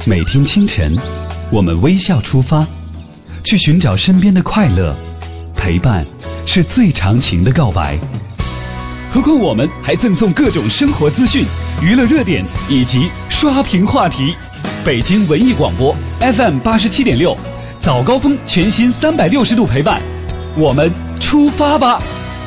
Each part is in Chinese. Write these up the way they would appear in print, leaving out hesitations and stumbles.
每天清晨，我们微笑出发，去寻找身边的快乐。陪伴是最长情的告白。何况我们还赠送各种生活资讯、娱乐热点以及刷屏话题。北京文艺广播 FM 87.6，早高峰全新360度陪伴，我们出发吧！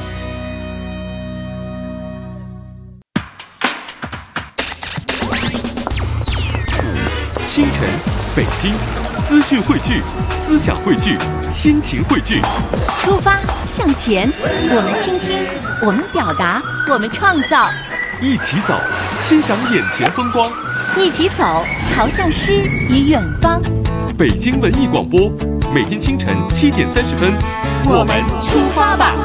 清晨，北京，资讯汇聚，思想汇聚，心情汇聚。 出发向前，我们倾听，我们表达，我们创造。 一起走，欣赏眼前风光。 一起走，朝向诗与远方。 北京文艺广播，每天清晨7点30分， 我们出发吧。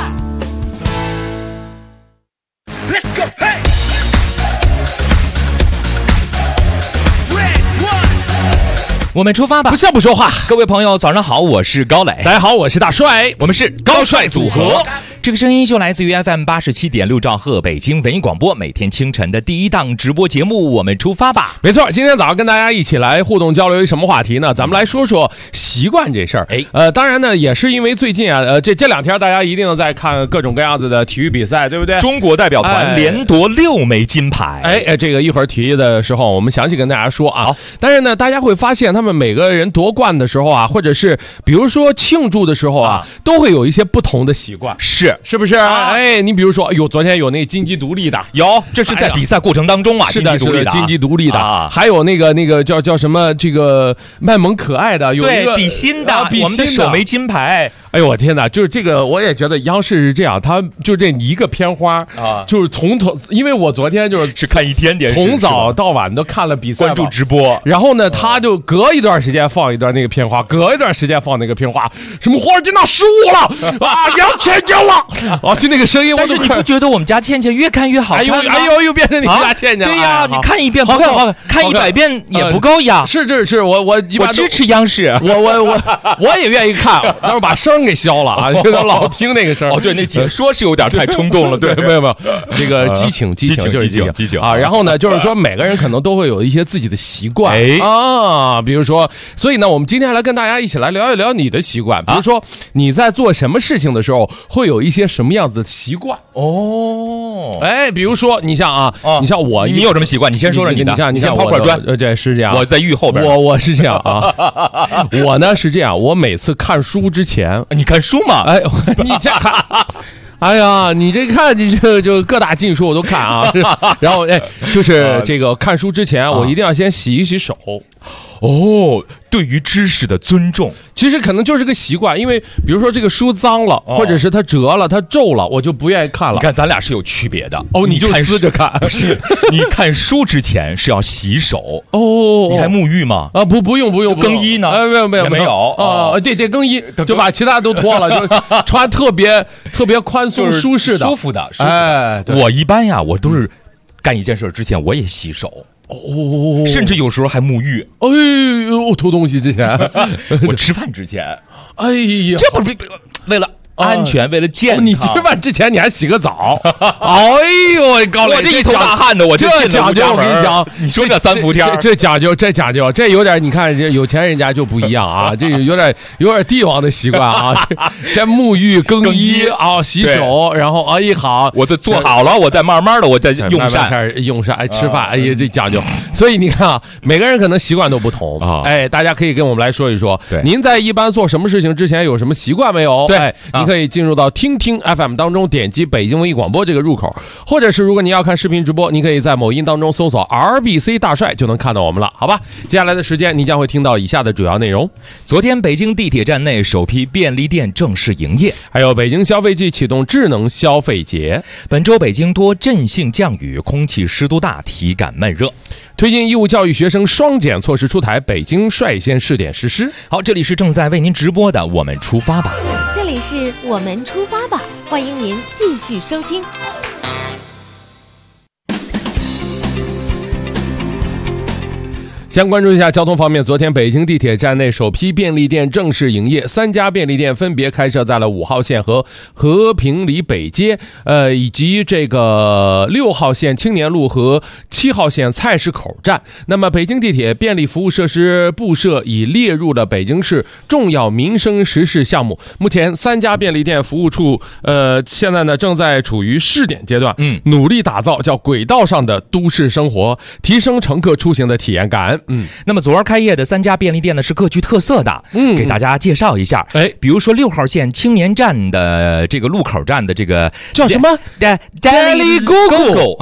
Let's go, hey! Red one! 我们出发吧！ 不笑不说话。 各位朋友，早上好，我是高磊。 大家好，我是大帅， 我们是高帅组合。这个声音就来自于 FM 87.6兆赫北京文艺广播，每天清晨的第一档直播节目，我们出发吧。 没错，今天早上跟大家一起来互动交流一什么话题呢？咱们来说说习惯这事儿。当然呢，也是因为最近啊，这两天大家一定在看各种各样子的体育比赛，对不对？ 中国代表团连夺6枚金牌。 这个一会儿体育的时候，我们详细跟大家说啊。但是呢，大家会发现他们每个人夺冠的时候啊，或者是比如说庆祝的时候啊，都会有一些不同的习惯，是不是？你比如说，昨天有那金鸡独立的， 有，这是在比赛过程当中啊， 是的，金鸡独立的，还有那个叫什么这个卖萌可爱的，有一个比心的，我们的首枚金牌。 哎呦我天哪！就是这个，我也觉得央视是这样，他就这一个片花啊，就是从头，因为我昨天就是看一天电视， 从早到晚都看了比赛， 关注直播。 然后呢，他就隔一段时间放一段那个片花，隔一段时间放那个片花，什么华尔街那失误了啊，杨倩赢了啊，就那个声音， 但是你不觉得我们家倩倩越看越好看吗？ 哎呦，又变成你家倩倩了。 对呀，你看一遍好看， 看100遍也不够呀。 是，我支持央视， 我也愿意看，但是把声给消了啊。就老听那个声对，那解说是有点太冲动了，对， 没有，这个激情就是激情啊。然后呢，就是说每个人可能都会有一些自己的习惯啊，比如说，所以呢，我们今天来跟大家一起来聊一聊你的习惯，比如说你在做什么事情的时候会有一些什么样子的习惯哦。比如说你像我， 你有什么习惯？你先说说你的。 你先抛块砖， 对，是这样。 我在玉后边， 我是这样啊。我呢是这样，我每次看书之前， 你看书吗？ 你这看，哎呀，你这看你就各大禁书我都看啊。然后就是这个看书之前，我一定要先洗一洗手。 对于知识的尊重， 其实可能就是个习惯，因为比如说这个书脏了，或者是它折了、它皱了，我就不愿意看了。 你看咱俩是有区别的你就撕着看， 不是？你看书之前是要洗手你还沐浴吗？ 不用。 更衣呢？没有对，更衣就把其他都脱了，就穿特别宽松、舒适的、 舒服的。我一般呀，我都是干一件事之前我也洗手。甚至有时候还沐浴。 偷东西之前， 我吃饭之前， 哎呀， 这不是为了安全，为了健康。 你吃饭之前你还洗个澡？哎呦，高磊， 我这一头大汗的，我这讲究。我跟你讲， 你说这3伏天， 这讲究，这有点，你看这有钱人家就不一样啊，这有点帝王的习惯啊。先沐浴、更衣啊，洗手，然后好， 我这做好了，我再慢慢的，我再用膳， 开始用膳，吃饭，这讲究。所以你看啊，每个人可能习惯都不同啊。大家可以跟我们来说一说，您在一般做什么事情之前有什么习惯没有？ 对， 你可以进入到听 FM 当中，点击北京文艺广播这个入口，或者是如果你要看视频直播，你可以在某音当中搜索 RBC 大帅就能看到我们了，好吧？接下来的时间你将会听到以下的主要内容。 昨天北京地铁站内首批便利店正式营业， 还有北京消费季启动智能消费节。 本周北京多阵性降雨，空气湿度大，体感闷热。 推进义务教育学生双减措施出台，北京率先试点实施。 好，这里是正在为您直播的我们出发吧， 这里是我们出发吧，欢迎您继续收听。 先关注一下交通方面，昨天北京地铁站内首批便利店正式营业，3家便利店分别开设在了5号线和和平里北街，以及这个6号线青年路和7号线菜市口站。那么北京地铁便利服务设施部设已列入了北京市重要民生实事项目。目前3家便利店服务处现在呢正在处于试点阶段，努力打造叫轨道上的都市生活，提升乘客出行的体验感。 那么昨儿开业的3家便利店呢是各具特色的，给大家介绍一下。比如说6号线青年站的这个路口站的这个叫什么 Daily Go。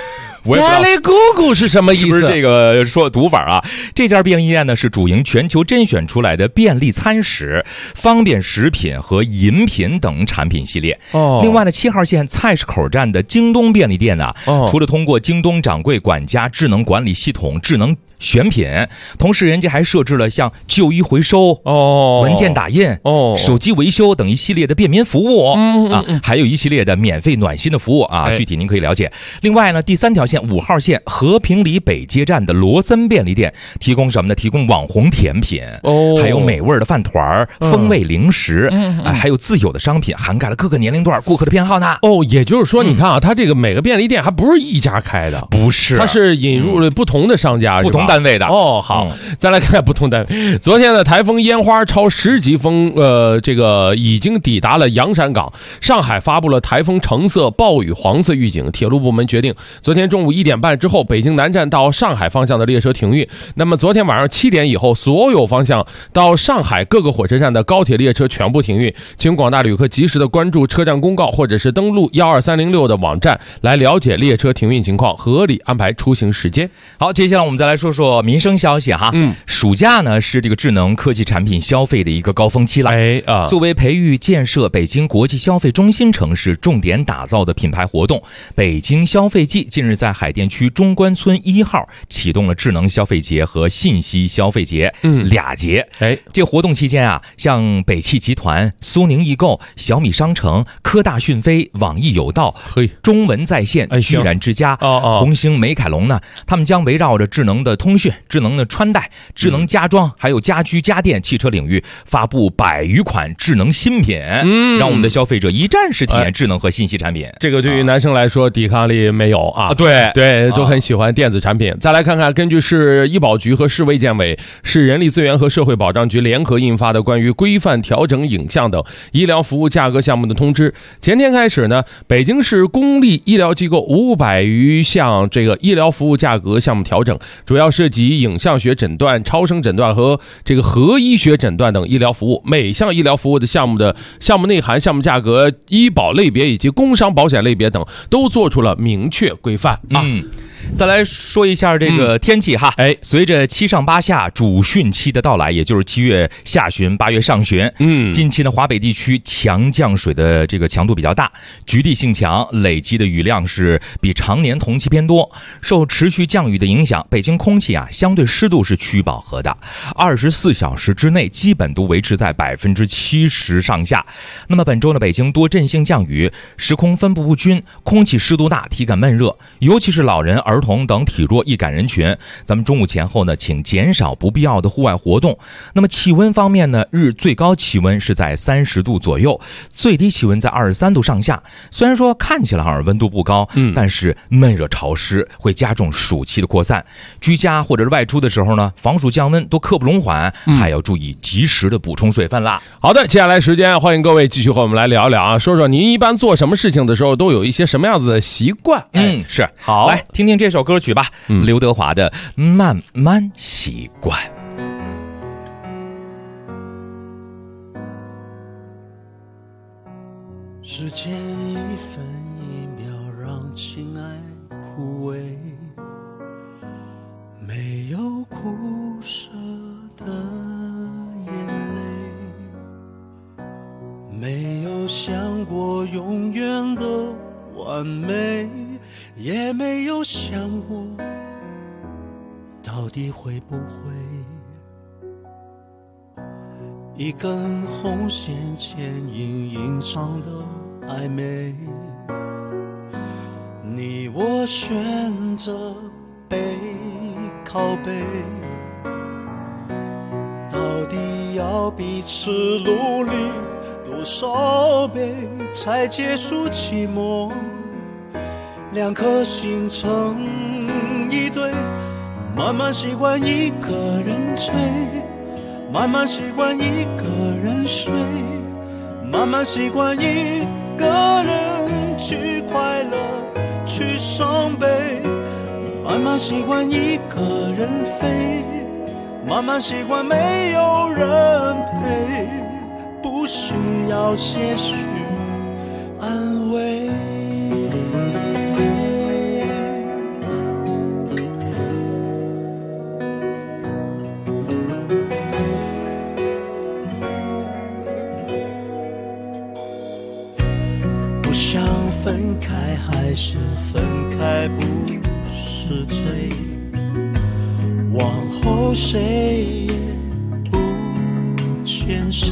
Daily Go 是什么意思？ 是不是这个说读法啊？这家便利店呢是主营全球甄选出来的便利餐食、方便食品和饮品等产品系列。另外呢，7号线菜市口站的京东便利店呢，除了通过京东掌柜管家智能管理系统、智能选品，同时人家还设置了像旧衣回收、文件打印、手机维修等一系列的便民服务还有一系列的免费暖心的服务啊，具体您可以了解。另外呢，第3条线5号线和平里北街站的罗森便利店提供什么呢？提供网红甜品，还有美味的饭团、风味零食，还有自有的商品，涵盖了各个年龄段顾客的偏好呢。 也就是说，你看啊，它这个每个便利店还不是一家开的， 不是， 它是引入了不同的商家， 不同单位的。 好，再来看看不同单位。昨天的台风烟花超10级风，这个已经抵达了洋山港。上海发布了台风橙色、暴雨黄色预警。铁路部门决定，昨天中午1点半之后，北京南站到上海方向的列车停运。那么昨天晚上7点以后，所有方向到上海各个火车站的高铁列车全部停运。请广大旅客及时的关注车站公告，或者是登录12306的网站来了解列车停运情况，合理安排出行时间。 好，接下来我们再来说说民生消息哈。暑假呢是这个智能科技产品消费的一个高峰期了。作为培育建设北京国际消费中心城市重点打造的品牌活动，北京消费季近日在海淀区中关村1号启动了智能消费节和信息消费节俩节。这活动期间啊，像北汽集团、苏宁易购、小米商城、科大讯飞、网易有道、中文在线、居然之家、红星美凯龙呢，他们将围绕着智能的通讯、智能的穿戴、智能家装，还有家居家电、汽车领域发布100余款智能新品，让我们的消费者一站式体验智能和信息产品。 这个对于男生来说抵抗力没有啊，对，都很喜欢电子产品。再来看看，根据市医保局和市卫健委、市人力资源和社会保障局联合印发的关于规范调整影像等医疗服务价格项目的通知，前天开始呢，北京市公立医疗机构500余项这个医疗服务价格项目调整，主要涉及影像学诊断、超声诊断和这个核医学诊断等医疗服务。每项医疗服务的项目内涵、项目价格、医保类别以及工伤保险类别等都做出了明确规范啊。 再来说一下这个天气哈。随着7上8下主汛期的到来，也就是7月下旬、8月上旬，近期呢华北地区强降水的这个强度比较大，局地性强，累积的雨量是比常年同期偏多。受持续降雨的影响，北京空气啊相对湿度是趋于饱和的，24小时之内基本都维持在70%上下。那么本周呢，北京多阵性降雨，时空分布不均，空气湿度大，体感闷热，尤其是老人、儿童等体弱易感人群，咱们中午前后呢，请减少不必要的户外活动。那么气温方面呢，日最高气温是在30度左右，最低气温在23度上下。虽然说看起来好像温度不高，但是闷热潮湿会加重暑气的扩散。居家或者是外出的时候呢，防暑降温都刻不容缓，还要注意及时的补充水分啦。 好的，接下来时间欢迎各位继续和我们来聊一聊啊，说说您一般做什么事情的时候都有一些什么样子的习惯。 是好， 来听听这首歌曲吧，刘德华的《慢慢习惯》。 时间一分一秒让情爱枯萎，没有哭舍的眼泪，没有想过永远的完美，也没有想过到底会不会一根红线牵引隐藏的暧昧，你我选择背靠背， 到底要彼此努力多少倍才结束寂寞？两颗心成一对，慢慢习惯一个人醉，慢慢习惯一个人睡，慢慢习惯一个人去快乐去伤悲，慢慢习惯一个人飞，慢慢习惯没有人陪，不需要些许安慰。不想分开，还是分开不是罪，往后谁也不欠谁，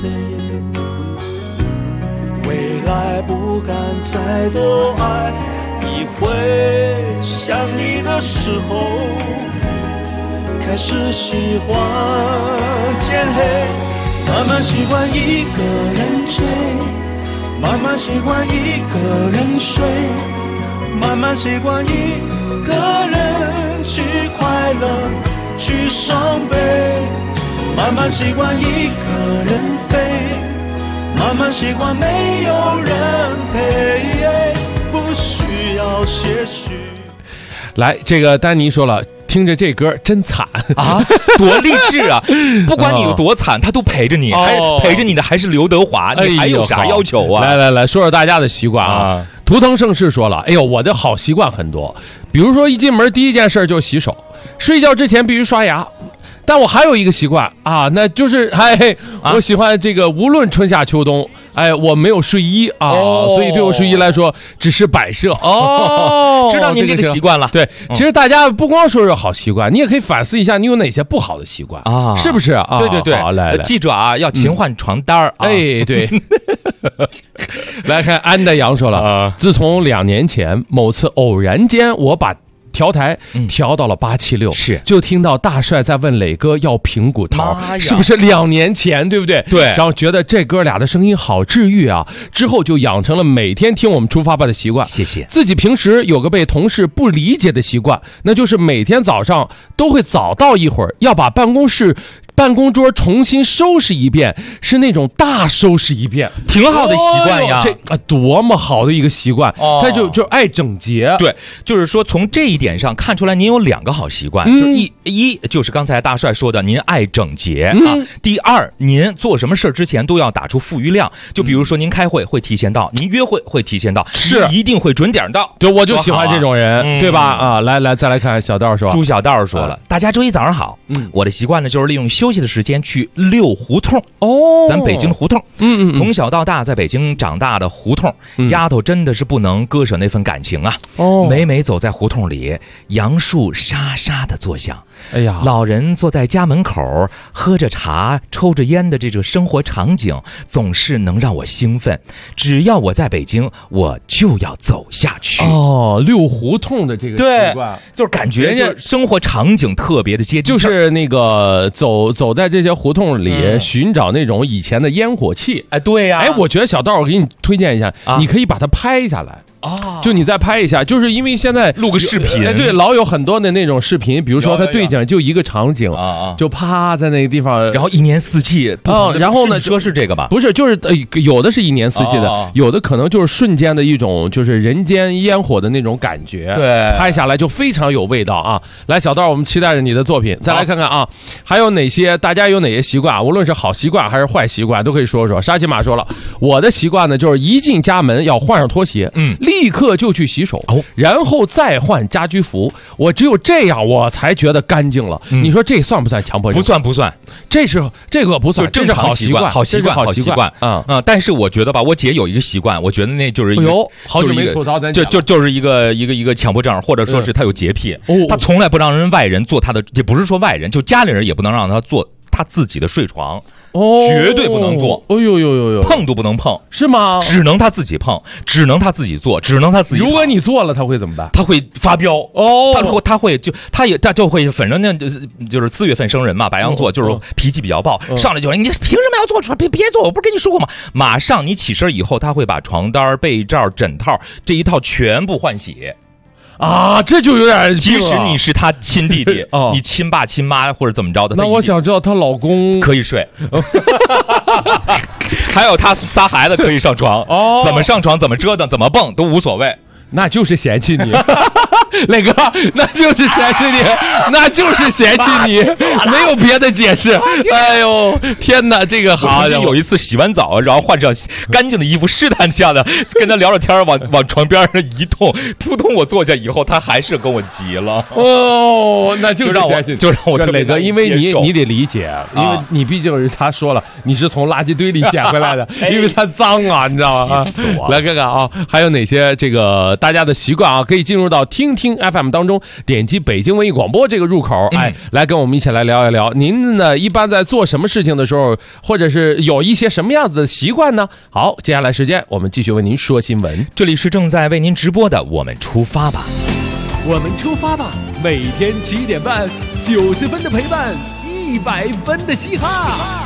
未来不敢再多爱一回，想你的时候开始喜欢渐黑，慢慢习惯一个人追，慢慢习惯一个人睡，慢慢习惯一个人去快乐去伤悲，慢慢习惯一个人飞，慢慢习惯没有人陪，不需要些许。 来，这个丹尼说了，听着这歌真惨啊，多励志啊！不管你有多惨，他都陪着你，还陪着你的还是刘德华，你还有啥要求啊？ 来，说说大家的习惯啊。图腾盛世说了，哎呦，我的好习惯很多，比如说一进门第一件事就洗手，睡觉之前必须刷牙。但我还有一个习惯啊，那就是我喜欢这个无论春夏秋冬，我没有睡衣啊，所以对我睡衣来说只是摆设哦。 知道您这个习惯了。 对，其实大家不光说是好习惯，你也可以反思一下，你有哪些不好的习惯啊？是不是啊？ 对， 好，来， 记住啊，要勤换床单对。来看安德阳说了，自从2年前某次偶然间，我把调台调到了876， 是就听到大帅在问磊哥要平骨桃，是不是2年前，对不对？ 对， 然后觉得这哥俩的声音好治愈啊，之后就养成了每天听我们出发吧的习惯。 谢谢。 自己平时有个被同事不理解的习惯，那就是每天早上都会早到一会儿，要把办公桌重新收拾一遍，是那种大收拾一遍， 挺好的习惯呀。 这多么好的一个习惯，他就爱整洁。 对，就是说从这一点上看出来，您有2个好习惯，就一就是刚才大帅说的，您爱整洁啊。第二，您做什么事之前都要打出富余量，就比如说您开会会提前到，您约会会提前到， 是一定会准点到。 对，我就喜欢这种人，对吧？啊，来，再来看小道说， 朱小道说了，大家周一早上好。我的习惯呢，就是利用休息的时间去溜胡同。咱北京的胡同，从小到大在北京长大的胡同，丫头真的是不能割舍那份感情啊。每走在胡同里，杨树沙沙的作响， 哎呀， 老人坐在家门口喝着茶抽着烟的这种生活场景，总是能让我兴奋。只要我在北京，我就要走下去。 溜胡同的这个习惯， 就是感觉人家生活场景特别的接地气， 就是那个走在这些胡同里，寻找那种以前的烟火气。 对呀， 我觉得小道我给你推荐一下，你可以把它拍下来。就你再拍一下，就是因为现在录个视频， 对，老有很多的那种视频，比如说他对讲就一个场景就趴在那个地方， 然后一年四季然后呢， 说是这个吧？ 不是，就是有的是一年四季的，有的可能就是瞬间的一种就是人间烟火的那种感觉， 对， 拍下来就非常有味道啊！来，小道，我们期待着你的作品，再来看看啊，还有哪些大家有哪些习惯，无论是好习惯还是坏习惯，都可以说说。沙琪玛说了，我的习惯呢，就是一进家门要换上拖鞋，立刻就去洗手，然后再换家居服。我只有这样，我才觉得干净了。你说这算不算强迫症？ 不算， 这个不算，这是好习惯， 好习惯。但是我觉得吧，我姐有一个习惯，我觉得那就是好久没吐槽咱就是一个强迫症，或者说是她有洁癖，她从来不让外人做她的，也不是说外人，就家里人也不能让她做他自己的睡床。 绝对不能做，碰都不能碰， 是吗？ 只能他自己碰，只能他自己做，只能他自己。 如果你做了，他会怎么办？ 他会发飙他就会，反正呢就是4月份生人嘛，白羊座就是脾气比较暴，上来就说你凭什么要做出来？别做，我不是跟你说过吗？马上你起身以后，他会把床单、被罩、枕套这一套全部换洗。 这就有点， 即使你是他亲弟弟，你亲爸亲妈或者怎么着的， 那我想知道她老公可以睡，还有他仨孩子可以上床，怎么上床怎么折腾怎么蹦都无所谓， 那就是嫌弃你。磊哥，那就是嫌弃你，那就是嫌弃你，没有别的解释。哎呦，天哪，这个好！ 有一次洗完澡，然后换上干净的衣服，试探下的跟他聊着天，往床边上一动，扑通，我坐下以后，他还是跟我急了。 那就是嫌弃， 就让我磊哥，因为你得理解，因为你毕竟是他说了，你是从垃圾堆里捡回来的，因为他脏啊，你知道吗？ 气死我！ 来看看啊，还有哪些这个大家的习惯啊，可以进入到听 FM 当中，点击北京文艺广播这个入口，来跟我们一起来聊一聊。您呢，一般在做什么事情的时候，或者是有一些什么样子的习惯呢？好，接下来时间我们继续为您说新闻。 这里是正在为您直播的，我们出发吧， 我们出发吧。每天7点半，90分的陪伴，100分的嘻哈。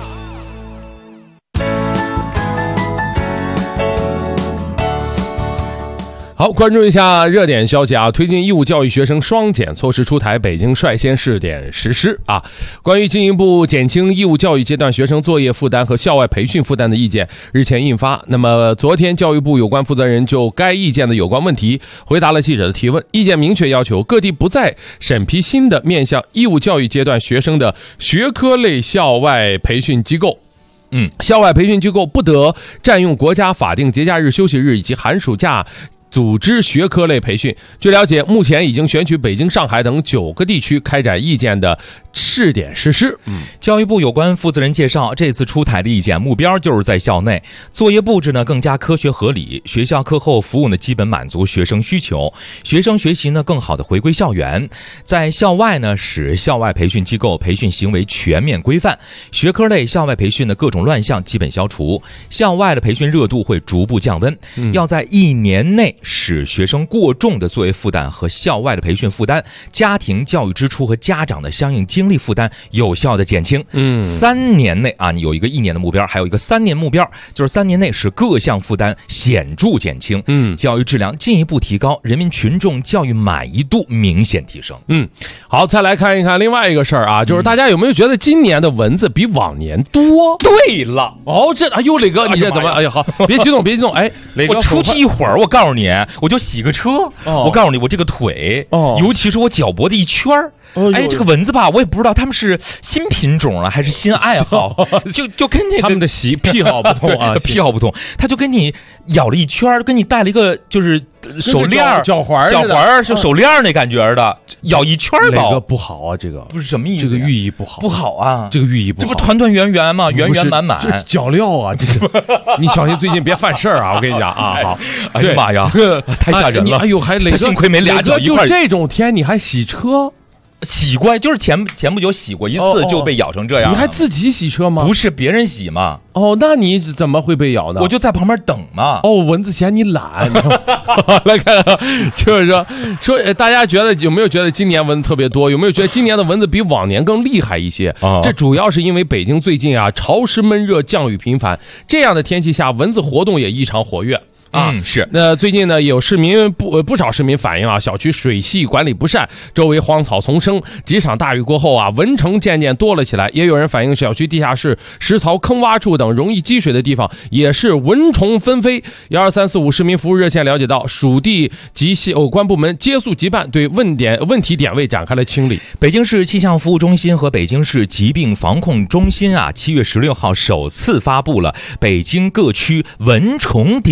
好，关注一下热点消息啊！推进义务教育学生双减措施出台，北京率先试点实施啊。关于进一步减轻义务教育阶段学生作业负担和校外培训负担的意见日前印发。那么昨天教育部有关负责人就该意见的有关问题回答了记者的提问。意见明确要求各地不再审批新的面向义务教育阶段学生的学科类校外培训机构。校外培训机构不得占用国家法定节假日、休息日以及寒暑假组织学科类培训。据了解，目前已经选取北京、上海等9个地区开展意见的试点实施。 教育部有关负责人介绍，这次出台的意见目标就是在校内作业布置呢更加科学合理，学校课后服务呢基本满足学生需求，学生学习呢更好的回归校园。在校外呢，使校外培训机构培训行为全面规范，学科类校外培训的各种乱象基本消除，校外的培训热度会逐步降温。要在1年内使学生过重的作业负担和校外的培训负担、家庭教育支出和家长的相应精力负担有效的减轻。3年内啊，你有一个1年的目标，还有一个3年目标，就是3年内使各项负担显著减轻，教育质量进一步提高，人民群众教育满意度明显提升。 好，再来看一看另外一个事儿啊，就是大家有没有觉得今年的蚊子比往年多？ 对了， 磊哥，你这怎么？哎呀，好，别激动，别激动。哎，磊哥， 我出去一会儿，我告诉你，我就洗个车，我告诉你，我这个腿，尤其是我脚脖的一圈这个蚊子吧，我也不知道他们是新品种了还是新爱好，就跟那个他们的癖好不同啊， 癖好不同，他就跟你咬了一圈，跟你戴了一个就是手链、 脚环是手链那感觉的，咬一圈吧。 这个不好啊，这个不是什么意思？ 这个寓意不好， 不好啊， 这个寓意不好， 这不团团圆圆吗？圆圆满满， 这脚镣啊，这是你小心最近别犯事儿啊！我跟你讲啊，好， 哎呀妈呀，太吓人了！ 哎呦，还他幸亏没俩脚一块。 就这种天你还洗车？ 洗过，就是前不久洗过一次就被咬成这样。 你还自己洗车吗？ 不是别人洗嘛。 那你怎么会被咬呢？ 我就在旁边等嘛。 蚊子嫌你懒。来看看，就是说大家有没有觉得今年蚊子特别多？有没有觉得今年的蚊子比往年更厉害一些？这主要是因为北京最近啊潮湿闷热，降雨频繁，这样的天气下蚊子活动也异常活跃。 是。 那最近呢，有不少市民反映啊，小区水系管理不善，周围荒草丛生。几场大雨过后啊，蚊虫渐渐多了起来。也有人反映，小区地下室、石槽、坑洼处等容易积水的地方，也是蚊虫纷飞。12345市民服务热线了解到，属地及有关部门接速即办，对问题点位展开了清理。 北京市气象服务中心和北京市疾病防控中心啊，7月16号首次发布了北京各区蚊虫叮咬指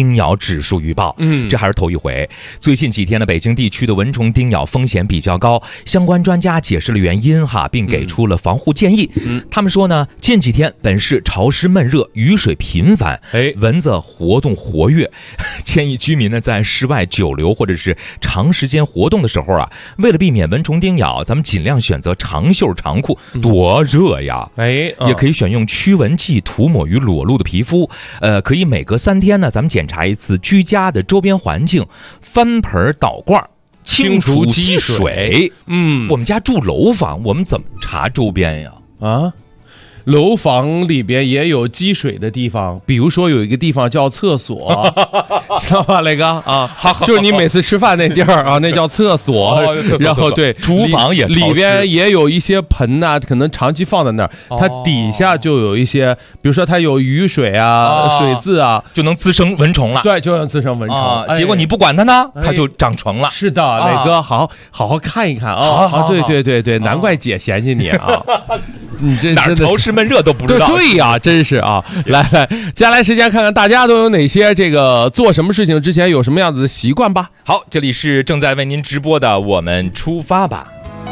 指数预报。这还是头一回。最近几天呢，北京地区的蚊虫叮咬风险比较高，相关专家解释了原因并给出了防护建议。他们说呢，近几天本市潮湿闷热，雨水频繁，蚊子活动活跃，建议居民呢在室外久留或者是长时间活动的时候为了避免蚊虫叮咬，咱们尽量选择长袖长裤，多热呀！也可以选用驱蚊剂涂抹于裸露的皮肤。可以每隔3天呢，咱们检查一次居家的周边环境，翻盆倒罐，清除积水。我们家住楼房，我们怎么查周边呀？ 楼房里边也有积水的地方，比如说有一个地方叫厕所，知道吧，磊哥就是你每次吃饭那地儿那叫厕所。然后对， 厨房也里边也有一些盆可能长期放在那儿，它底下就有一些，比如说它有雨水水渍就能滋生蚊虫了。 对，就能滋生蚊虫。 结果你不管它呢，它就长虫了。 是的，磊哥，好好看一看对，难怪姐嫌弃你你这哪儿潮湿闷热都不知道。 对呀，真是来，接下来时间看看大家都有哪些做什么事情之前有什么样子的习惯吧。 好，这里是正在为您直播的我们出发吧。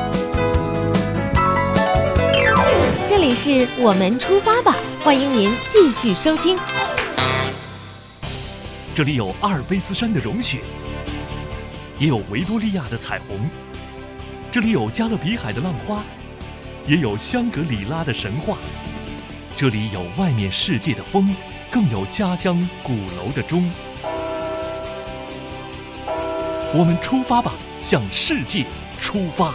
这里是我们出发吧，欢迎您继续收听。 这里有阿尔卑斯山的融雪，也有维多利亚的彩虹，这里有加勒比海的浪花，也有香格里拉的神话。这里有外面世界的风，更有家乡鼓楼的钟。我们出发吧，向世界出发。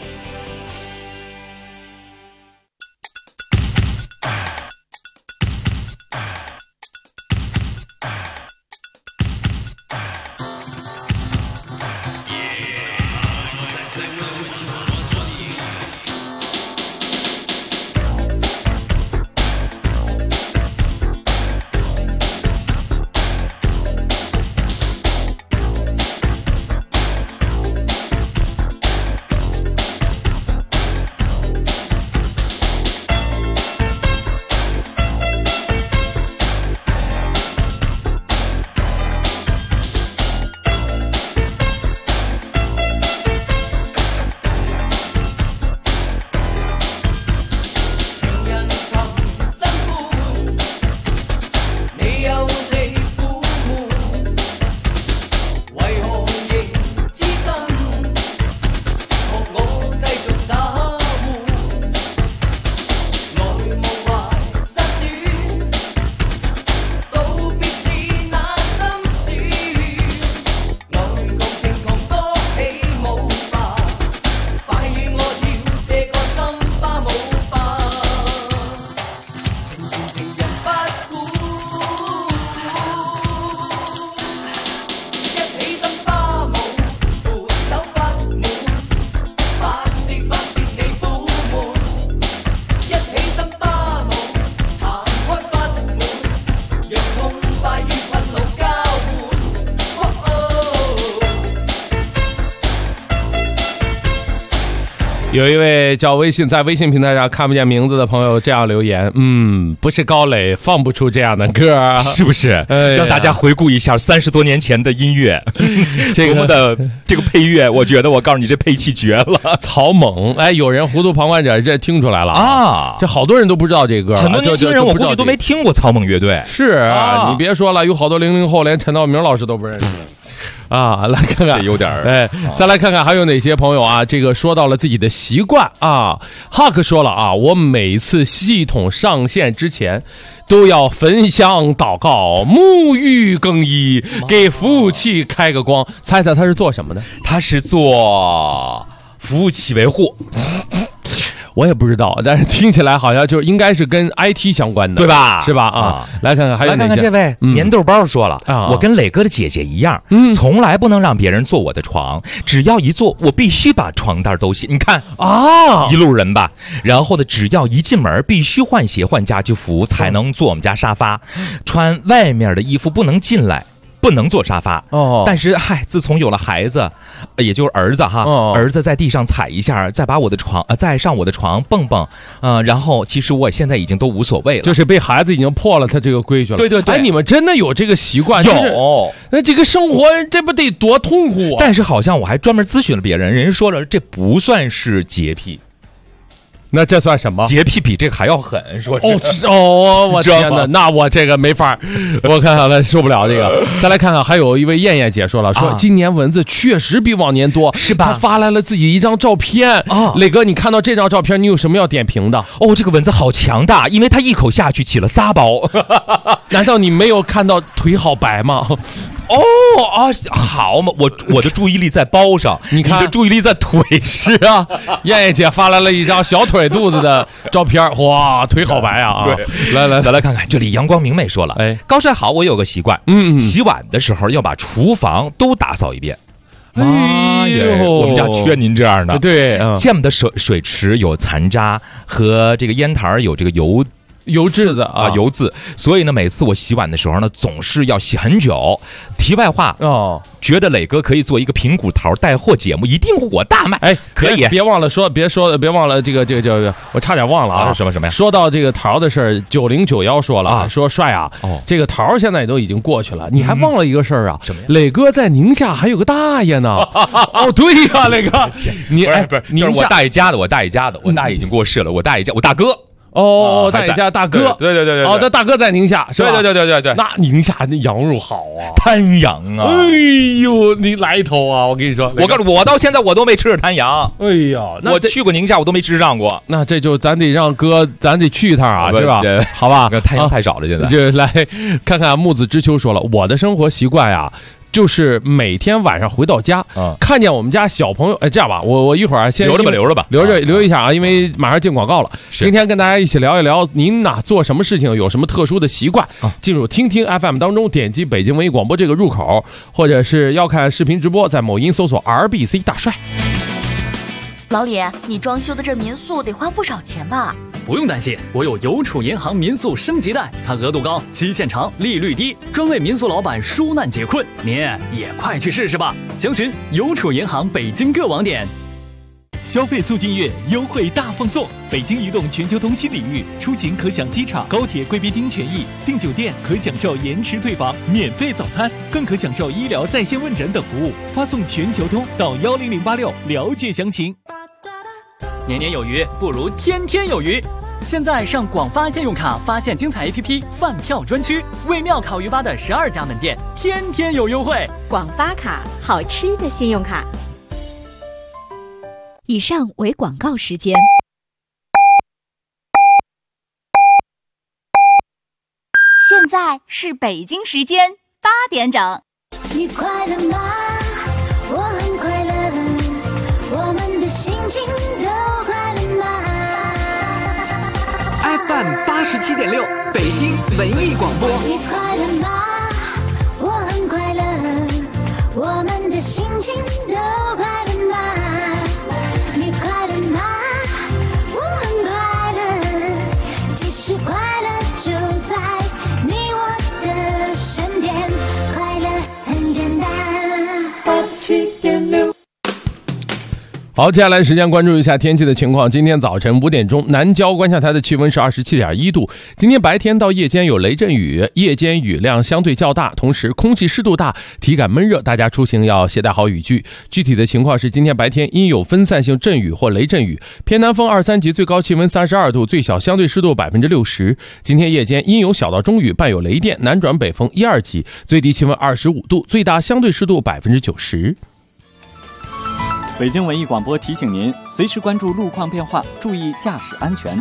有一位叫在微信平台上看不见名字的朋友这样留言，不是高磊放不出这样的歌， 是不是？让大家回顾一下30多年前的音乐，这个配乐，我觉得我告诉你，这配器绝了， 草蜢。有人糊涂旁观者这听出来了这好多人都不知道这歌， 很多年轻人我估计都没听过草蜢乐队。 是你别说了，有好多00后连陈道明老师都不认识。来看看， 有点再来看看还有哪些朋友说到了自己的习惯Hawk 说了我每次系统上线之前都要焚香祷告、沐浴更衣，给服务器开个光。猜猜他是做什么的？ 他是做服务器维护。 我也不知道，但是听起来好像就应该是跟 IT 相关的， 对吧？ 是吧？来看看还有哪些。 来看看这位粘豆包说了我跟磊哥的姐姐一样，从来不能让别人坐我的床，只要一坐，我必须把床单都洗。你看一路人吧。然后呢，只要一进门，必须换鞋换家居服才能坐我们家沙发，穿外面的衣服不能进来。 不能坐沙发但是自从有了孩子，也就是儿子哈，儿子在地上踩一下，再把我的床再上我的床蹦蹦，然后其实我现在已经都无所谓了， 就是被孩子已经破了他这个规矩了。 对对对， 你们真的有这个习惯？ 有， 那这个生活这不得多痛苦啊！ 但是好像我还专门咨询了别人，人家说了这不算是洁癖。 那这算什么？ 洁癖比这个还要狠，说是我天哪，那我这个没法，我看看受不了这个。再来看看，还有一位燕燕姐说了，说今年蚊子确实比往年多， 是吧？ 她发来了自己一张照片磊哥，你看到这张照片，你有什么要点评的？ 这个蚊子好强大，因为它一口下去起了3包。 难道你没有看到腿好白吗？ 好嘛，我的注意力在包上，你的注意力在腿是啊。燕燕姐发来了一张小腿肚子的照片，哇，腿好白啊！ 对，来，再来看看，这里阳光明媚说了，高帅好，我有个习惯，洗碗的时候要把厨房都打扫一遍。妈耶，我们家缺您这样的。 对， 见我们的水池有残渣和这个烟台有这个油渍子啊， 油渍，所以呢，每次我洗碗的时候呢，总是要洗很久。题外话觉得磊哥可以做一个平谷桃带货节目，一定火大卖。可以， 别忘了这个，我差点忘了啊， 什么呀？ 说到这个桃的事儿，9091说了说帅啊，这个桃现在也都已经过去了，你还忘了一个事儿啊？ 什么呀？ 磊哥在宁夏还有个大爷呢。对呀，磊哥， 你不是，就是我大爷家的，我大爷已经过世了，我大哥。 大爷家大哥， 对， 那大哥在宁夏是吧？ 对， 那宁夏那羊肉好啊， 滩羊啊！ 哎呦，你来一头啊！我跟你说， 我到现在我都没吃着滩羊。 哎呀， 我去过宁夏，我都没吃上过。 那这就咱得让哥，咱得去一趟啊，是吧？好吧， 滩羊太少了，现在就来看看木子知秋说了，我的生活习惯呀。就是每天晚上回到家，看见我们家小朋友，这样吧，我一会儿先留着吧， 留一下啊，因为马上进广告了。今天跟大家一起聊一聊，您做什么事情有什么特殊的习惯？进入听听 FM 当中，点击北京文艺广播这个入口，或者是要看视频直播，在某音搜索 RBC 大帅。 老李，你装修的这民宿得花不少钱吧？ 不用担心，我有邮储银行民宿升级贷，它额度高，期限长，利率低，专为民宿老板纾难解困。您也快去试试吧！详询邮储银行北京各网点。 消费促进月优惠大放送，北京移动全球通新领域，出行可享机场、高铁贵宾厅权益，订酒店可享受延迟退房、免费早餐，更可享受医疗在线问诊等服务。发送全球通到10086了解详情。 年年有余，不如天天有余。现在上广发信用卡发现精彩 APP 饭票专区，为庙烤鱼吧的12家门店天天有优惠。 广发卡，好吃的信用卡。以上为广告时间。 现在是北京时间8点整。 你快乐吗？我很快乐，我们的心情都快乐吗 ？FM 87.6，北京文艺广播。 你快乐吗？我很快乐，我们的心情都快乐吗？你快乐吗？我很快乐，其实快乐就在你我的身边，快乐很简单。87.6。 好，接下来时间关注一下天气的情况。今天早晨5点钟，南郊观象台的气温是27.1度。今天白天到夜间有雷阵雨，夜间雨量相对较大，同时空气湿度大，体感闷热，大家出行要携带好雨具。具体的情况是，今天白天因有分散性阵雨或雷阵雨，偏南风2、3级，最高气温32度，最小相对湿度60%。今天夜间因有小到中雨，伴有雷电，南转北风1、2级，最低气温25度，最大相对湿度90%。 北京文艺广播提醒您，随时关注路况变化，注意驾驶安全。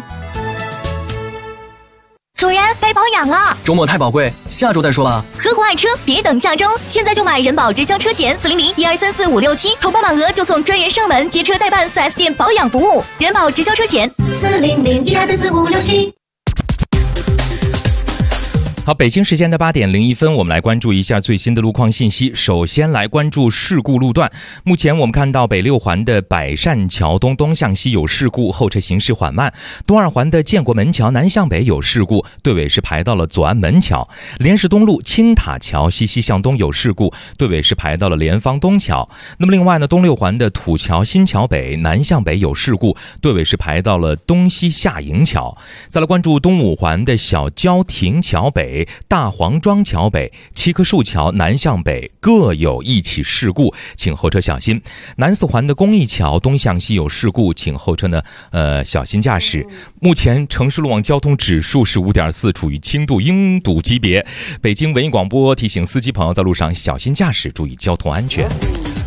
主人，该保养了。 周末太宝贵，下周再说吧。 合伙爱车，别等下周，现在就买人保直销车险400-1234-567，投保满额就送专人上门接车代办 4S 店保养服务。人保直销车险400-1234-567。 好，北京时间的8点01分，我们来关注一下最新的路况信息。首先来关注事故路段。目前我们看到北6环的百善桥东东向西有事故，后车行驶缓慢；东2环的建国门桥南向北有事故，队尾是排到了左安门桥；莲石东路青塔桥西向东有事故，队尾是排到了莲芳东桥。那么另外呢，东6环的土桥新桥北南向北有事故，队尾是排到了东西下营桥。再来关注东5环的小焦亭桥北、大黄庄桥北、七棵树桥南向北各有一起事故，请后车小心。南4环的公益桥东向西有事故，请后车呢小心驾驶。目前城市路网交通指数是5.4，处于轻度拥堵级别。北京文艺广播提醒司机朋友在路上小心驾驶，注意交通安全。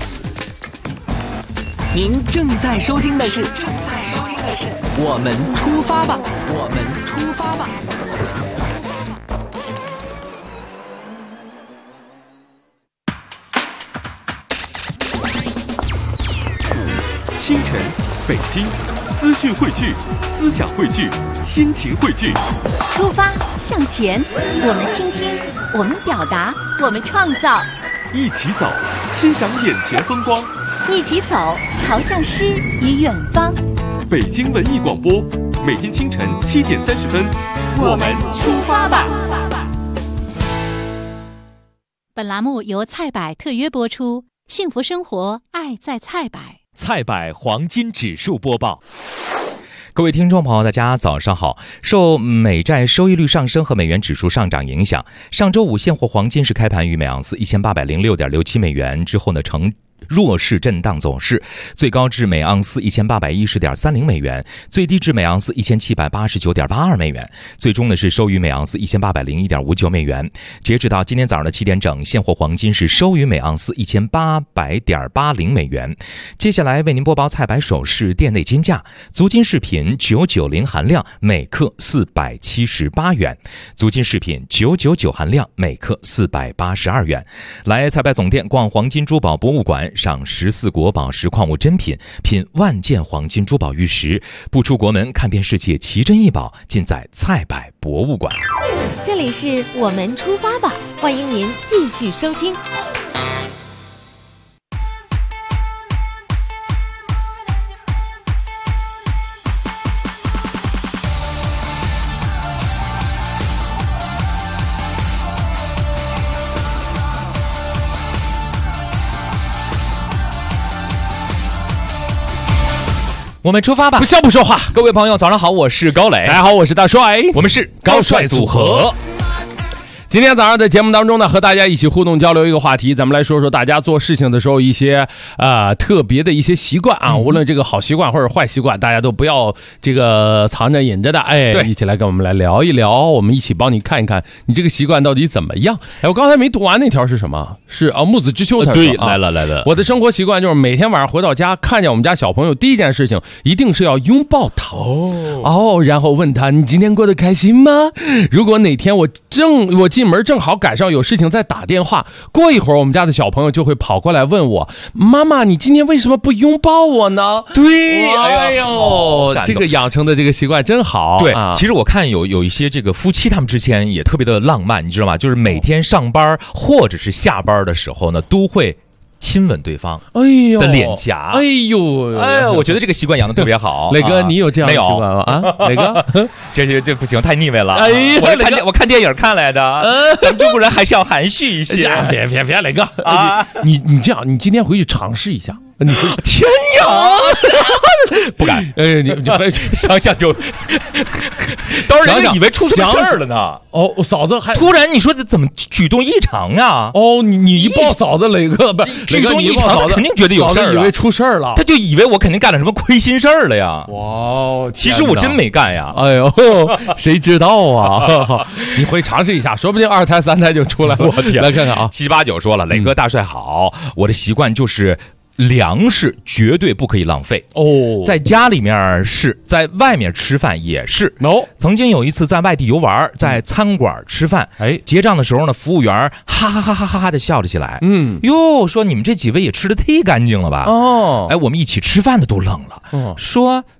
您正在收听的是我们出发吧，我们出发吧。 清晨，北京，资讯汇聚，思想汇聚，心情汇聚。 出发向前，我们倾听，我们表达，我们创造。 一起走，欣赏眼前风光。 一起走，朝向诗与远方。 北京文艺广播，每天清晨7点30分，我们出发吧。 本栏目由菜百特约播出，幸福生活，爱在菜百。 菜百黄金指数播报。 各位听众朋友，大家早上好。受美债收益率上升和美元指数上涨影响，上周五现货黄金是开盘于每盎司1806.67美元，之后呢呈弱势震荡走势，最高至每盎司1810.30美元，最低至每盎司1789.82美元，最终呢是收于每盎司1801.59美元。截止到今天早上的7点整，现货黄金是收于每盎司1800.80美元。接下来为您播报菜百首饰店内金价：足金饰品990含量每克478元，足金饰品999含量每克482元。来菜百总店逛黄金珠宝博物馆，赏14国宝石矿物珍品，品万件黄金珠宝玉石，不出国门看遍世界奇珍异宝，尽在菜百博物馆。 这里是我们出发吧，欢迎您继续收听。 我们出发吧， 不笑不说话。 各位朋友早上好，我是高磊。 大家好，我是大帅。 我们是高帅组合。 今天早上的节目当中呢，和大家一起互动交流一个话题，咱们来说说大家做事情的时候一些特别的一些习惯啊，无论这个好习惯或者坏习惯，大家都不要这个藏着隐着的，一起来跟我们来聊一聊，我们一起帮你看一看你这个习惯到底怎么样。我刚才没读完那条是什么？是木子之秋他说对，来了。 我的生活习惯就是每天晚上回到家，看见我们家小朋友，第一件事情一定是要拥抱他然后问他你今天过得开心吗？如果哪天我进门正好赶上有事情在打电话，过一会儿我们家的小朋友就会跑过来问我，妈妈你今天为什么不拥抱我呢？ 对， 这个养成的这个习惯真好。 对，其实我看有一些这个夫妻他们之间也特别的浪漫，你知道吗？就是每天上班或者是下班的时候呢，都会亲吻对方的脸颊。我觉得这个习惯养得特别好。 磊哥，你有这样的习惯吗？磊哥， 这不行，太腻味了。我看电影看来的，咱们中国人还是要含蓄一些。 别，磊哥你这样，你今天回去尝试一下。 天呀，不敢。你想想就，到时候人家以为出什么事儿了呢。 我嫂子还突然你说这怎么举动异常啊？ 你一抱嫂子，磊哥不举动异常，肯定觉得有事儿， 嫂子以为出事儿了， 他就以为我肯定干了什么亏心事儿了呀。其实我真没干呀。 谁知道啊？你回尝试一下，说不定2胎3胎就出来了。 我天， 来看看啊 ，789说了，磊哥大帅好，我的习惯就是粮食绝对不可以浪费在家里面是，在外面吃饭也是。曾经有一次在外地游玩，在餐馆吃饭，结账的时候呢，服务员哈哈哈哈哈哈的笑了起来。说你们这几位也吃得忒干净了吧？我们一起吃饭的都愣了，说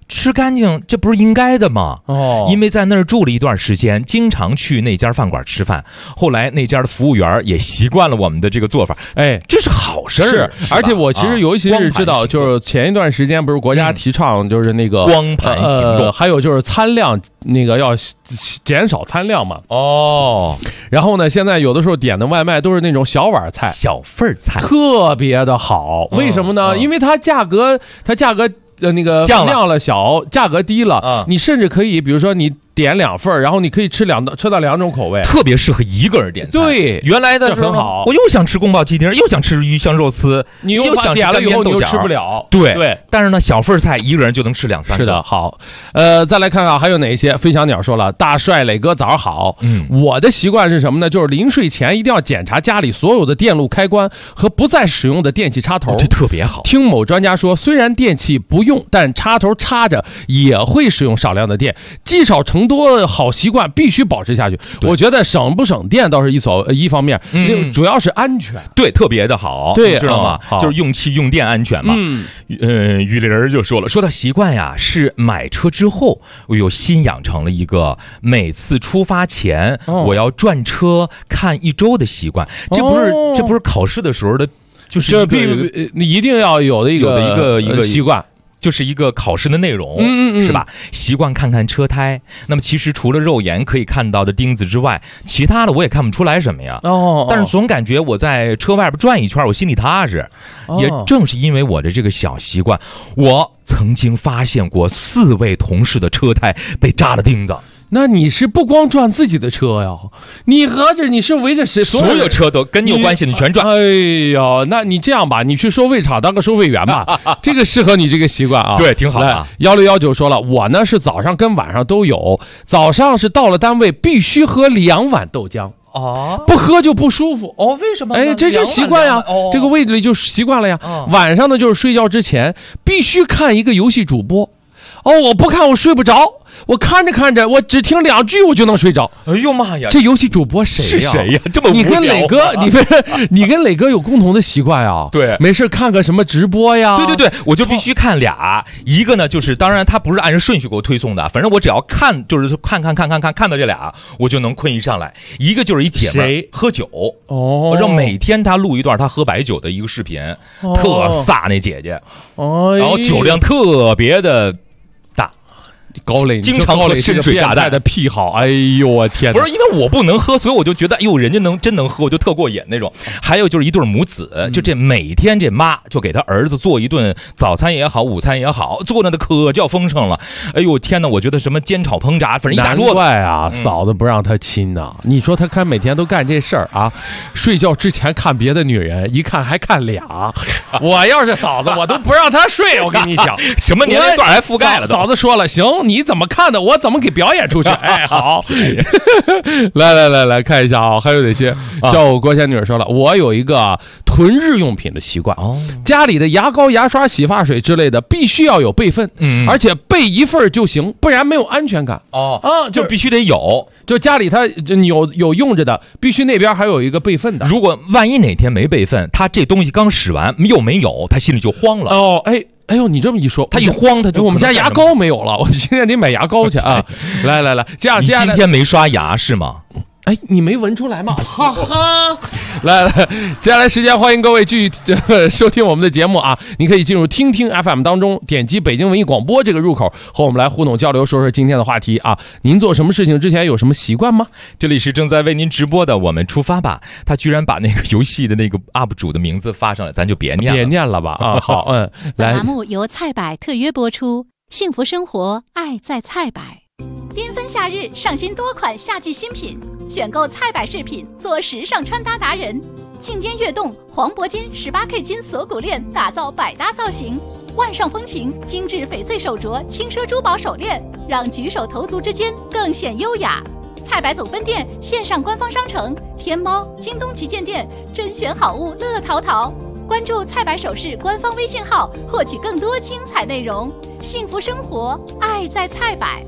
吃干净，这不是应该的吗？因为在那儿住了一段时间，经常去那家饭馆吃饭，后来那家的服务员也习惯了我们的这个做法，这是好事儿。 而且我其实尤其是知道，就是前一段时间不是国家提倡就是那个光盘行动， 还有就是餐量那个要减少餐量嘛。然后呢，现在有的时候点的外卖都是那种小碗菜、 小份菜， 特别的好。为什么呢？因为它价格那个量了小，价格低了，你甚至可以，比如说你点2份，然后你可以吃到2种口味， 特别适合一个人点餐。 对， 原来的时候很好， 我又想吃宫保鸡丁，又想吃鱼香肉丝， 你又想点了以后你又吃不了。 对，但是呢，小份菜一个人就能吃2-3个。 是的，好，再来看看还有哪些。飞翔鸟说了，大帅磊哥早上好。我的习惯是什么呢？就是临睡前一定要检查家里所有的电路开关和不再使用的电器插头， 这特别好。 听某专家说，虽然电器不用，但插头插着也会使用少量的电，积少成多好习惯必须保持下去。我觉得省不省电倒是一方面，主要是安全。 对，特别的好， 对， 知道吗？就是用气用电安全嘛。于林就说了，说到习惯呀，是买车之后我又新养成了一个每次出发前我要转车看1周的习惯。这不是考试的时候的，就是你一定要有的一个习惯。 就是一个考试的内容，是吧？习惯看看车胎。那么其实除了肉眼可以看到的钉子之外，其他的我也看不出来什么呀。但是总感觉我在车外边转一圈，我心里踏实。也正是因为我的这个小习惯，我曾经发现过4位同事的车胎被扎了钉子。 那你是不光转自己的车呀，你合着你是围着谁？ 所有车都跟你有关系，你全转。 哎呀，那你这样吧，你去收费厂当个收费员吧，这个适合你这个习惯啊。 对，挺好啊。 1619说了，我呢是早上跟晚上都有，早上是到了单位必须喝2碗豆浆。不喝就不舒服。 为什么？ 这是习惯呀，这个位置里就习惯了呀。晚上呢就是睡觉之前必须看一个游戏主播。我不看我睡不着。我看着看着，我只听2句我就能睡着。 哎呦妈呀！ 这游戏主播谁呀？ 是谁呀？这么无聊。 你跟磊哥，你跟磊哥有共同的习惯呀？ 对， 没事看个什么直播呀？ 对，我就必须看俩。一个呢，就是当然他不是按照顺序给我推送的，反正我只要看，就是看到这俩，我就能困一上来。一个就是一姐妹喝酒，我让每天她录一段她喝白酒的一个视频，特飒那姐姐，然后酒量特别的。 高磊经常喝深水炸弹的癖好，哎呦我天！ 不是因为我不能喝，所以我就觉得，哎呦，人家真能喝，我就特过瘾那种。还有就是一对母子，就这每天这妈就给他儿子做一顿早餐也好，午餐也好，做那的可叫丰盛了。哎呦天哪，我觉得什么煎炒烹炸，反正一大桌子。 难怪啊，嫂子不让他亲呐。你说他每天都干这事儿啊，睡觉之前看别的女人，一看还看俩。我要是嫂子，我都不让他睡。我跟你讲， 什么年龄段还覆盖了？ 嫂子说了，行。你怎么看的？我怎么给表演出去？哎，好，来看一下啊，还有哪些？叫我郭仙女说了，我有一个囤日用品的习惯，家里的牙膏、牙刷、洗发水之类的必须要有备份，而且备一份就行，不然没有安全感。 就必须得有， 就家里他有用着的，必须那边还有一个备份的。 如果万一哪天没备份，他这东西刚使完又没有，他心里就慌了。 哎呦，你这么一说， 他一慌，他就我们家牙膏没有了，我今天得买牙膏去啊！来，这样， 你今天没刷牙是吗？ 哎，你没闻出来吗？哈哈！来，接下来时间欢迎各位继续收听我们的节目啊！你可以进入听听 FM 当中，点击北京文艺广播这个入口，和我们来互动交流，说说今天的话题啊！您做什么事情之前有什么习惯吗？ 这里是正在为您直播的，我们出发吧！他居然把那个游戏的那个 UP 主的名字发上来，咱就别念了吧啊！好， 来。栏目由菜百特约播出，幸福生活，爱在菜百。 缤纷夏日，上新多款夏季新品，选购菜百饰品，做时尚穿搭达人。庆间跃动黄铂金18K 金锁骨链，打造百搭造型。万上风情精致翡翠手镯，轻奢珠宝手链，让举手投足之间更显优雅。菜百总分店线上官方商城，天猫、京东旗舰店，甄选好物乐淘淘。关注菜百首饰官方微信号，获取更多精彩内容。幸福生活，爱在菜百。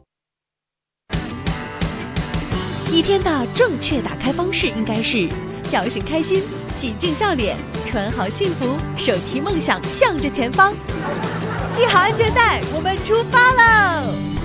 一天的正确打开方式应该是叫醒开心，洗净笑脸，穿好幸福，手提梦想向着前方。 系好安全带，我们出发喽！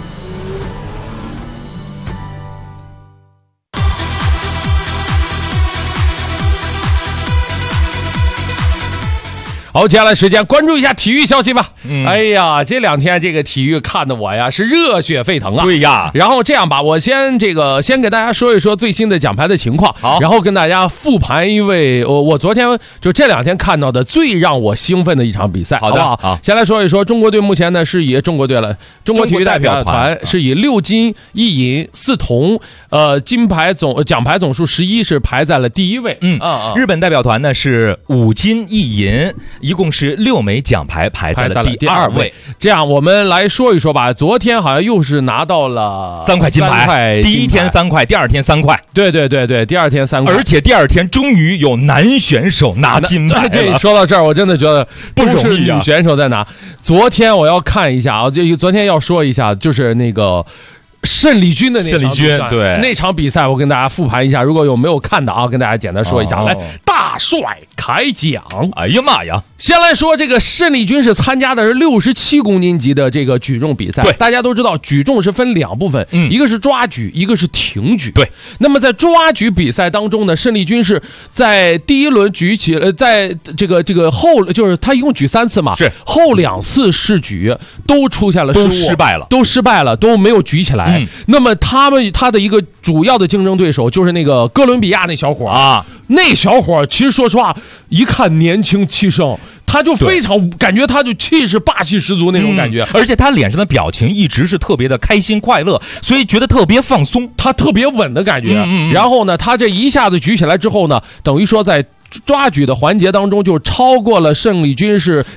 好，接下来时间关注一下体育消息吧。哎呀，这2天这个体育看的我呀是热血沸腾啊！ 对呀， 然后这样吧，我先给大家说一说最新的奖牌的情况，好，然后跟大家复盘一位我昨天就这2天看到的最让我兴奋的一场比赛，好不好？好，先来说一说中国队目前呢是以中国体育代表团是以6金1银4铜，奖牌总数11是排在了第1位。 日本代表团呢是5金1银。一共是6枚奖牌，排在了第2位。 这样，我们来说一说吧。昨天好像又是拿到了 3块金牌，第一天3块，第2天3块。 对，第2天3块， 而且第2天终于有男选手拿金牌了。 这说到这儿，我真的觉得不容易啊。女选手在拿。昨天我要看一下啊，昨天要说一下，就是那个。胜利军的那场比赛， 对那场比赛，我跟大家复盘一下。如果有没有看的啊，跟大家简单说一下。来，大帅开讲！ 哎呀妈呀！ 先来说这个胜利军是参加的是67公斤级的这个举重比赛。 对， 大家都知道举重是分2部分，一个是抓举，一个是挺举。 对， 那么在抓举比赛当中呢，胜利军是在第1轮举起，在这个后就是他一共举3次嘛， 是后2次试举都出现了失误， 都失败了， 都没有举起来。那么他的一个主要的竞争对手就是那个哥伦比亚那小伙啊，那小伙其实说实话，一看年轻气盛。他就非常感觉，他就气势霸气十足那种感觉， 而且他脸上的表情一直是特别的开心快乐，所以觉得特别放松， 他特别稳的感觉。然后呢，他这一下子举起来之后呢，等于说在抓举的环节当中就超过了胜利军是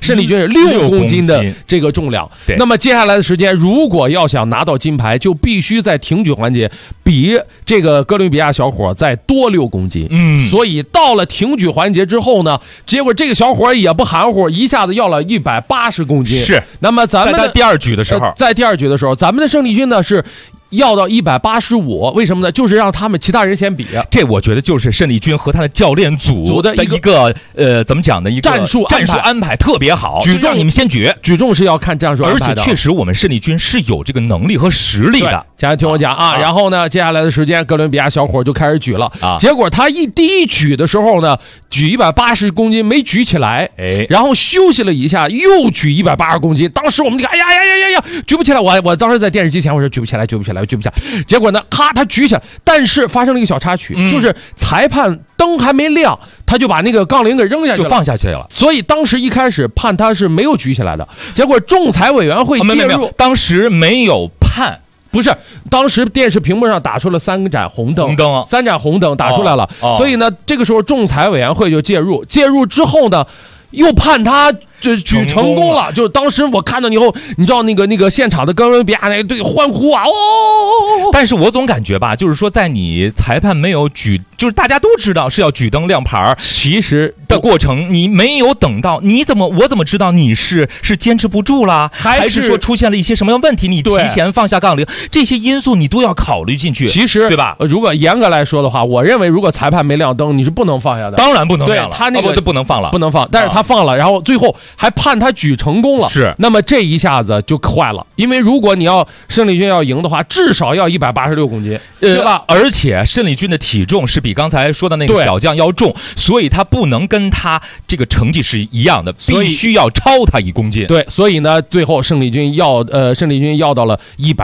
6公斤的这个重量。那么接下来的时间，如果要想拿到金牌，就必须在挺举环节比这个哥伦比亚小伙再多6公斤。所以到了挺举环节之后呢，结果这个小伙也不含糊，一下子要了180公斤。 是， 那么咱们在第2举的时候， 咱们的胜利军呢是。要到185，为什么呢？就是让他们其他人先比。 这我觉得就是胜利军和他的教练组的一个怎么讲的一个战术安排特别好， 举重你们先举， 举重是要看战术安排的， 而且确实我们胜利军是有这个能力和实力的。 现在听我讲啊，然后呢，接下来的时间，哥伦比亚小伙就开始举了结果他第一举的时候呢，举180公斤没举起来，然后休息了一下，又举180公斤。当时我们就看，哎呀，举不起来。我当时在电视机前我说举不起来。结果呢，他举起来，但是发生了一个小插曲，就是裁判灯还没亮，他就把那个杠铃给扔下去了， 就放下去了。 所以当时一开始判他是没有举起来的，结果仲裁委员会介入， 当时没有判。 不是，当时电视屏幕上打出了3盏红灯，3盏红灯打出来了。所以呢，这个时候仲裁委员会就介入之后呢，又判他就举成功了。就当时我看到以后，你知道那个现场的哥伦比亚那队欢呼啊！ 但是我总感觉吧，就是说在你裁判没有举，就是大家都知道是要举灯亮牌， 其实的过程你没有等到，我怎么知道你是坚持不住啦，还是说出现了一些什么问题？你提前放下杠铃，这些因素你都要考虑进去。 其实对吧？ 如果严格来说的话，我认为如果裁判没亮灯，你是不能放下的。 当然不能亮了， 他那个不能放了， 不能放。但是他放了，然后最后还判他举成功了。 是， 那么这一下子就坏了，因为如果你要胜利军要赢的话，至少要186公斤，对吧？ 而且胜利军的体重是比刚才说的那个小将要重，所以他不能跟他这个成绩是一样的，必须要超他1公斤。 对，所以呢，最后胜利军要到了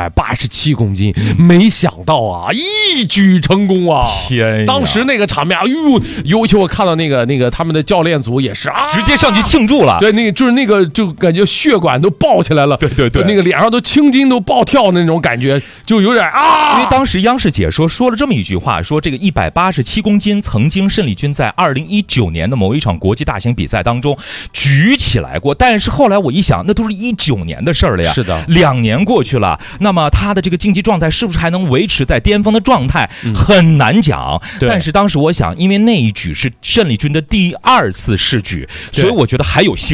187公斤，没想到啊，一举成功啊！ 天呀， 当时那个场面，尤其我看到那个他们的教练组也是啊， 直接上去庆祝了。 对，就感觉血管都爆起来了， 对， 那个脸上都青筋都暴跳的那种感觉，就有点啊。 因为当时央视解说了这么一句话，说这个187公斤曾经胜利军在2019年的某一场国际大型比赛当中举起来过，但是后来我一想，那都是19年的事儿了呀。 是的 ，2年过去了，那么他的这个竞技状态是不是还能维持在巅峰的状态，很难讲。但是当时我想，因为那一举是胜利军的第2次试举，所以我觉得还有希望。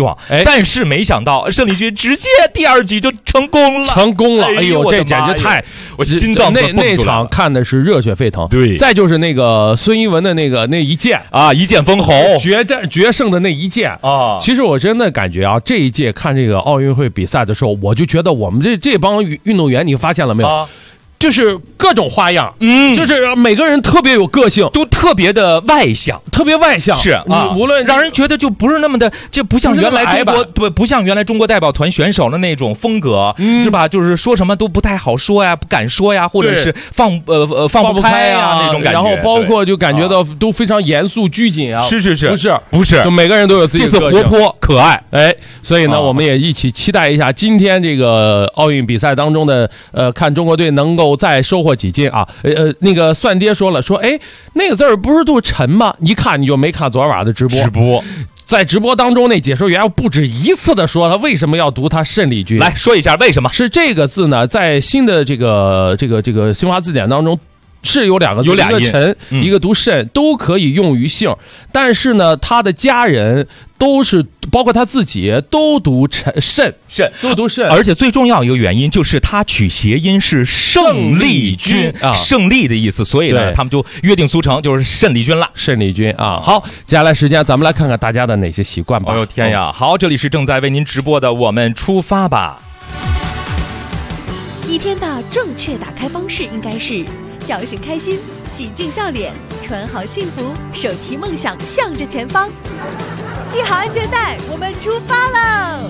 望。但是没想到盛丽君直接第2局就成功了， 哎呦，这简直太， 我心脏那场看的是热血沸腾。 对， 再就是那个孙一文的那一剑啊，一剑封喉， 决胜的那一剑啊。 其实我真的感觉啊，这一届看这个奥运会比赛的时候，我就觉得我们这帮运动员，你发现了没有？就是各种花样，就是每个人特别有个性， 都特别的外向，是啊， 无论让人觉得就不是那么的，就不像原来中国不像原来中国代表团选手的那种风格，是吧？就是说什么都不太好说呀，不敢说呀，或者是放不开呀那种感觉。 然后包括就感觉到都非常严肃拘谨啊， 不是， 就每个人都有自己的个性， 这次活泼可爱， 所以呢，我们也一起期待一下今天这个奥运比赛当中的看中国队能够再收获几金啊！那个算爹说了，说那个字儿不是读陈吗？一看你就没看昨晚的直播。在直播当中，那解说员不止一次的说他为什么要读他慎丽君。 来说一下为什么？ 是这个字呢，在新的这个新华字典当中。是有2个字， 有俩音， 一个陈，一个读慎，都可以用于姓。但是呢，他的家人都是，包括他自己都读慎，都读慎。 而且最重要一个原因就是他取谐音是盛丽君啊，胜利的意思，所以呢，他们就约定俗成，就是慎丽君了。 慎丽君啊，好，接下来时间咱们来看看大家的哪些习惯吧。 哎呦天呀！好，这里是正在为您直播的，我们出发吧。 一天的正确打开方式应该是。叫醒开心，洗净笑脸，穿好幸福，手提梦想向着前方，系好安全带，我们出发喽！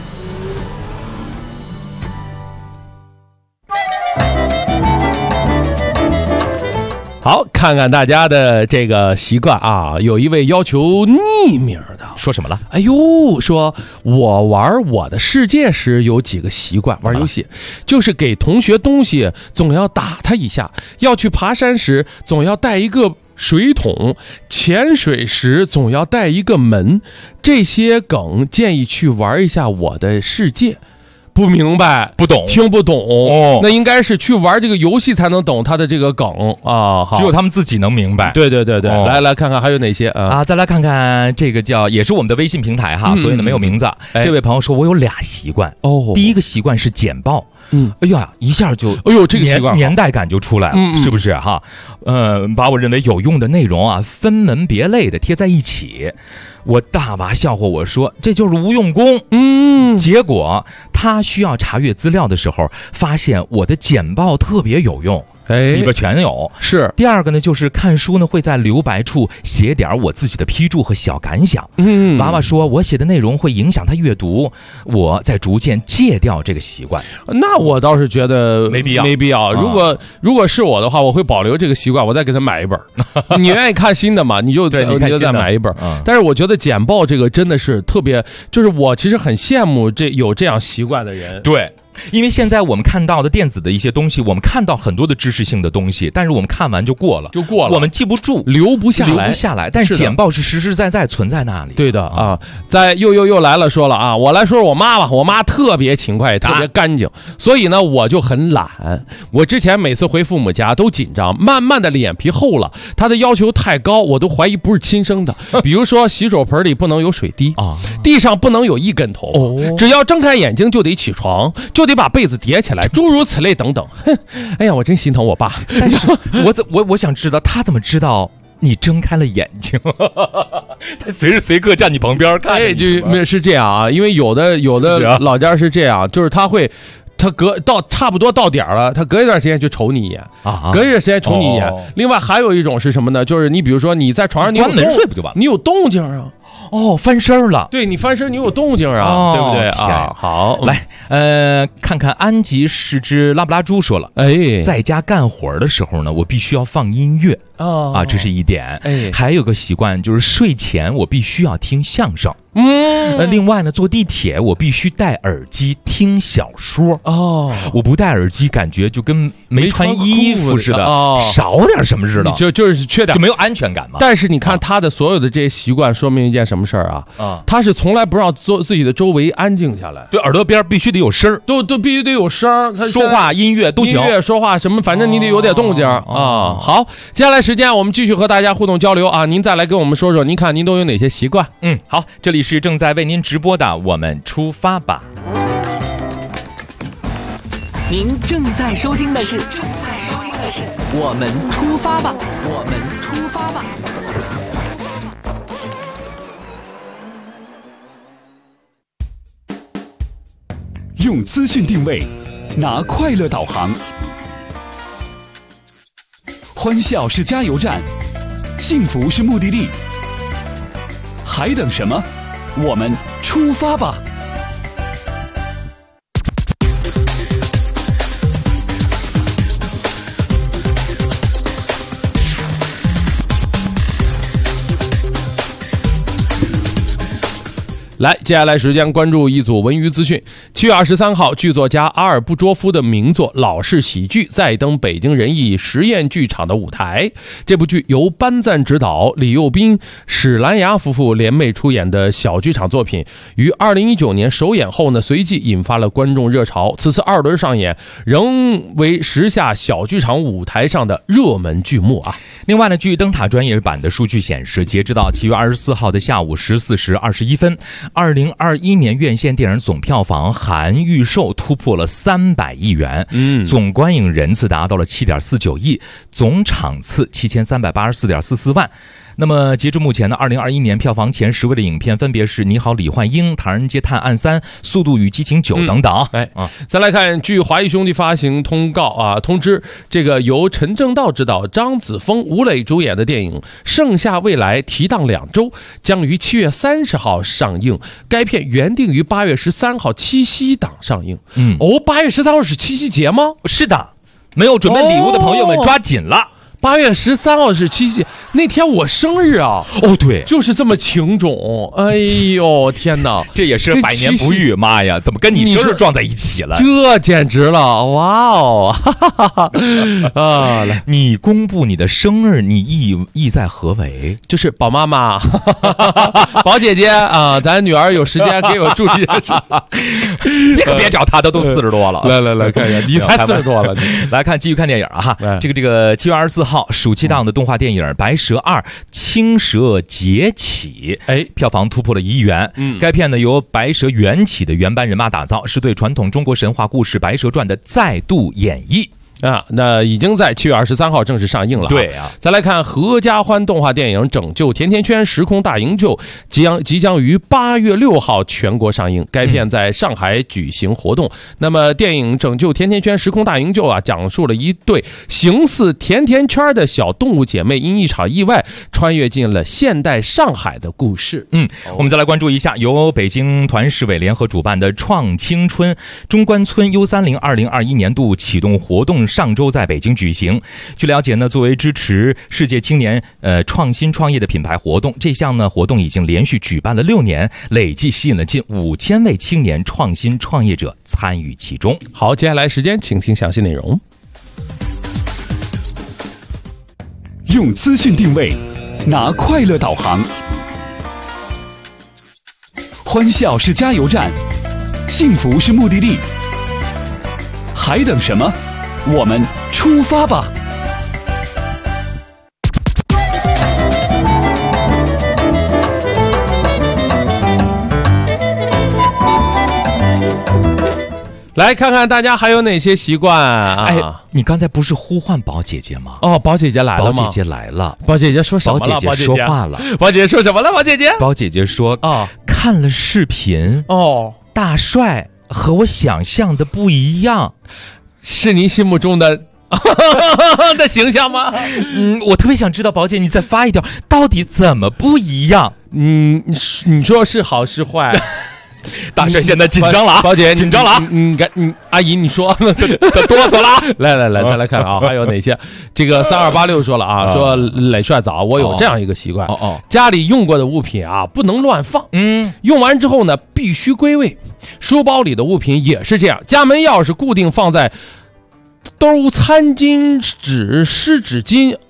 好，看看大家的这个习惯啊，有一位要求匿名的， 说什么了？ 哎呦，说我玩我的世界时有几个习惯，玩游戏就是给同学东西总要打他一下，要去爬山时总要带一个水桶，潜水时总要带一个门，这些梗建议去玩一下我的世界。不明白， 不懂， 听不懂那应该是去玩这个游戏才能懂他的这个梗啊。 只有他们自己能明白。 对，来看看还有哪些啊？再来看看这个也是我们的微信平台哈，所以呢没有名字。这位朋友说，我有2习惯第一个习惯是简报。哎呀，一下就这个习惯年代感就出来了，是不是哈？把我认为有用的内容啊，分门别类的贴在一起。我大娃笑话我说，这就是无用功。结果他需要查阅资料的时候，发现我的简报特别有用。里边全有。 是。 第二个呢，就是看书呢会在留白处写点我自己的批注和小感想。娃娃说我写的内容会影响他阅读，我在逐渐戒掉这个习惯。 那我倒是觉得没必要。如果是我的话，我会保留这个习惯，我再给他买一本。你愿意看新的嘛？你就再买一本。但是我觉得简报这个真的是特别，就是我其实很羡慕有这样习惯的人。 对。因为现在我们看到的电子的一些东西，我们看到很多的知识性的东西，但是我们看完就过了，我们记不住， 留不下来。 但是简报是实实在在存在那里。 对的啊，在又来了，说了啊，我来说说我妈吧。我妈特别勤快，也特别干净，所以呢我就很懒。我之前每次回父母家都紧张，慢慢的脸皮厚了。她的要求太高，我都怀疑不是亲生的。比如说洗手盆里不能有水滴啊，地上不能有一根头，只要睁开眼睛就得起床，就得把被子叠起来，诸如此类等等。哎呀，我真心疼我爸。 但是我想知道他怎么知道你睁开了眼睛？他随时随刻站你旁边看。 是这样啊，因为有的老家是这样，就是他差不多到点了，他隔一段时间就瞅你一眼啊，隔一段时间瞅你一眼。另外还有一种是什么呢？就是你比如说你在床上，你关门睡不就完了？ 你有动静啊。 翻身了。 对，你翻身你有动静啊，对不对啊？好， 来，看看安吉是只拉布拉猪说了，在家干活的时候呢，我必须要放音乐这是一点。还有个习惯就是睡前我必须要听相声。另外呢，坐地铁我必须戴耳机听小说。我不戴耳机感觉就跟没穿衣服似的，少点什么似的， 就是缺点， 就没有安全感嘛。 但是你看他的所有的这些习惯，说明一件什么事儿啊？他是从来不让自己的周围安静下来。 对，耳朵边必须得有声儿， 都必须得有声儿。 说话、音乐都行， 音乐、说话什么，反正你得有点动静啊。好，接下来时间我们继续和大家互动交流啊，您再来跟我们说说，您看您都有哪些习惯？ 好，这里是正在为您直播的我们出发吧。 您正在收听的是我们出发吧，我们出发吧。 用资讯定位，拿快乐导航。欢笑是加油站，幸福是目的地。还等什么？我们出发吧！ 来，接下来时间关注一组文娱资讯。7月23号，剧作家阿尔布卓夫的名作《老式喜剧》再登北京人艺实验剧场的舞台。这部剧由班赞执导，李幼斌、史兰芽夫妇联袂出演的小剧场作品，于2019年首演后呢，随即引发了观众热潮。此次2轮上演，仍为时下小剧场舞台上的热门剧目啊。 另外呢，据灯塔专业版的数据显示，截止到7月24号的下午14时21分。2021年院线电影总票房含预售突破了300亿元，总观影人次达到了7.49亿，总场次7384.44万。那么截至目前呢，2021年票房前10位的影片分别是《你好，李焕英》、《唐人街探案3》、《速度与激情9》等等。 再来看，据华谊兄弟发行通知，这个由陈正道执导、张子枫、吴磊主演的电影《盛夏未来》提档2周，将于7月30号上映。该片原定于8月13号七夕档上映。8月13号是七夕节吗？ 是的，没有准备礼物的朋友们抓紧了。 8月13号是七夕，那天我生日啊！ 对， 就是这么情种。哎呦天哪， 这也是百年不遇，妈呀，怎么跟你生日撞在一起了？ 这简直了，哇哦！ 来，你公布你的生日，你意在何为？ 就是宝妈妈，宝姐姐啊，咱女儿有时间给我注意一下。 你可别找她，她都40多了。 来看一下，你才40多了。 来看，继续看电影啊！这个7月24号。暑期档的动画电影《白蛇2：青蛇劫起》票房突破了1亿元。该片呢由白蛇缘起的原班人马打造，是对传统中国神话故事《白蛇传》的再度演绎。 那已经在7月23号正式上映了。 对啊， 再来看合家欢动画电影《拯救甜甜圈时空大营救》，即将于8月6号全国上映。该片在上海举行活动。那么电影《拯救甜甜圈时空大营救》讲述了一对形似甜甜圈的小动物姐妹因一场意外穿越进了现代上海的故事。 我们再来关注一下由北京团市委联合主办的创青春中关村 U30 2021年度启动活动上周在北京举行。据了解呢，作为支持世界青年创新创业的品牌活动，这项呢活动已经连续举办了6年，累计吸引了近5000位青年创新创业者参与其中。 好，接下来时间请听详细内容。 用资讯定位，拿快乐导航。欢笑是加油站，幸福是目的地。还等什么？我们出发吧！ 来看看大家还有哪些习惯啊？ 你刚才不是呼唤宝姐姐吗？ 宝姐姐来了吗？ 宝姐姐来了。 宝姐姐说什么了？ 宝姐姐说话了。 宝姐姐说什么了？宝姐姐。 宝姐姐说看了视频大帅和我想象的不一样， 是您心目中的的形象吗？ 我特别想知道，宝姐你再发一条，到底怎么不一样？ 你说是好是坏？ 大帅现在紧张了啊！ 宝姐紧张了啊！ 阿姨你说哆嗦了啊！ 来，再来看啊，还有哪些？这个3286说了啊，说磊帅早，我有这样一个习惯，家里用过的物品啊不能乱放，用完之后呢必须归位。书包里的物品也是这样，家门钥匙固定放在兜餐巾纸湿纸巾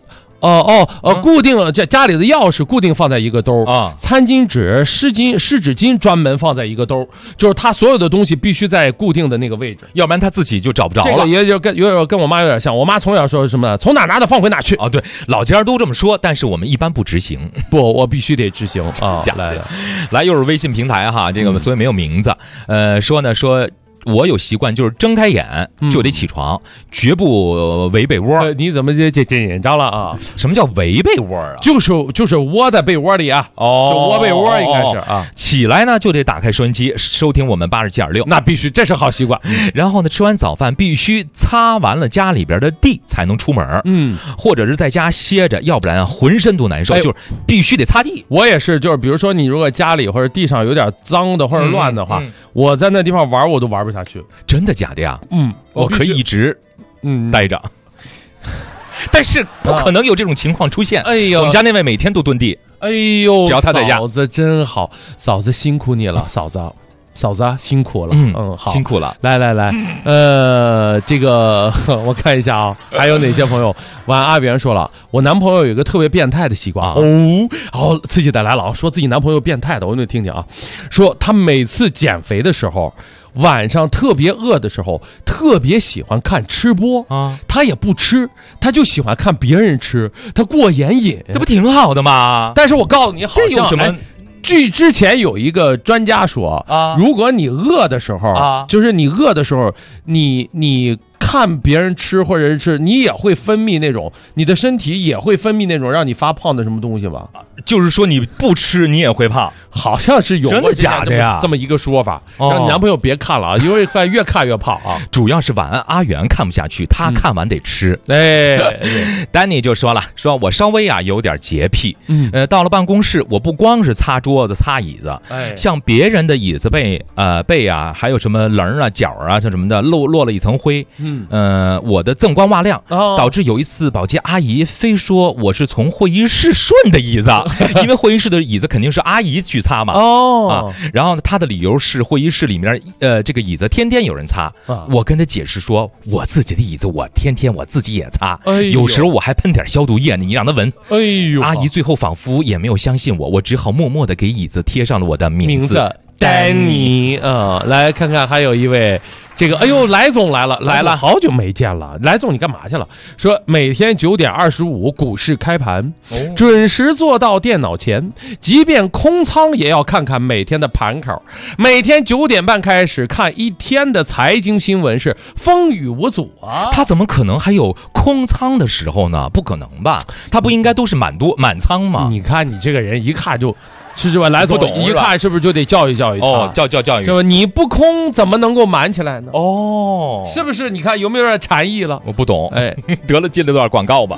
固定这家里的钥匙固定放在一个兜啊，餐巾纸、湿纸巾专门放在一个兜，就是他所有的东西必须在固定的那个位置， 要不然他自己就找不着了。 这个也就跟我妈有点像，我妈从小说什么从哪拿的放回哪去。 对，老家都这么说，但是我们一般不执行。 不，我必须得执行啊！ 来，又是微信平台哈，这个所以没有名字。说我有习惯，就是睁开眼就得起床，绝不围被窝。 你怎么这紧张了啊？ 什么叫围被窝啊？ 就是窝在被窝里啊。就窝被窝应该是啊。 起来呢就得打开收音机，收听我们87.6。 那必须，这是好习惯。 然后呢，吃完早饭必须擦完了家里边的地才能出门。或者是在家歇着，要不然浑身都难受。就是必须得擦地。 我也是，就是比如说你如果家里或者地上有点脏的或者乱的话，我在那地方玩我都玩不下去。 真的假的呀？我可以一直待着，但是不可能有这种情况出现。 哎呦， 我们家那位每天都蹲地。 哎呦， 只要他在家。 嫂子真好，嫂子辛苦你了，嫂子辛苦了。好， 辛苦了。 来，这个我看一下啊，还有哪些朋友？阿元说了，我男朋友有一个特别变态的习惯。好刺激的来了，说自己男朋友变态的，我给你听听啊。说他每次减肥的时候，晚上特别饿的时候，特别喜欢看吃播啊。他也不吃，他就喜欢看别人吃，他过眼瘾。 这不挺好的吗？ 但是我告诉你，好像这有什么？ 据之前有一个专家说如果你饿的时候就是你饿的时候，你看别人吃或者是吃，你也会分泌那种，你的身体也会分泌那种让你发胖的什么东西吧？ 就是说你不吃你也会胖， 好像是有真的假的呀？ 这么一个说法，让你男朋友别看了啊，因为越看越胖啊。 主要是晚安阿元看不下去，他看完得吃。丹尼就说了，说我稍微有点洁癖，到了办公室，我不光是擦桌子、擦椅子，像别人的椅子背还有什么棱啊、角啊这什么的，落了一层灰。我的锃光瓦亮，导致有一次保洁阿姨非说我是从会议室顺的椅子，因为会议室的椅子肯定是阿姨去擦嘛。然后呢，她的理由是会议室里面这个椅子天天有人擦。我跟她解释说，我自己的椅子我天天我自己也擦，有时候我还喷点消毒液呢，你让她闻。阿姨最后仿佛也没有相信我，我只好默默的给椅子贴上了我的名字丹尼。来看看还有一位。这个来总来了，好久没见了。来总，你干嘛去了？说每天9点25股市开盘，准时坐到电脑前，即便空仓也要看看每天的盘口。每天9点半开始看一天的财经新闻，是风雨无阻啊。 他怎么可能还有空仓的时候呢？不可能吧？他不应该都是满仓吗？ 你看你这个人一看就。是吧？来总一看是不是就得教育教育他？ 教育， 是吧？你不空怎么能够满起来呢？是不是？你看有没有点禅意了？ 我不懂。得了，接了段广告吧。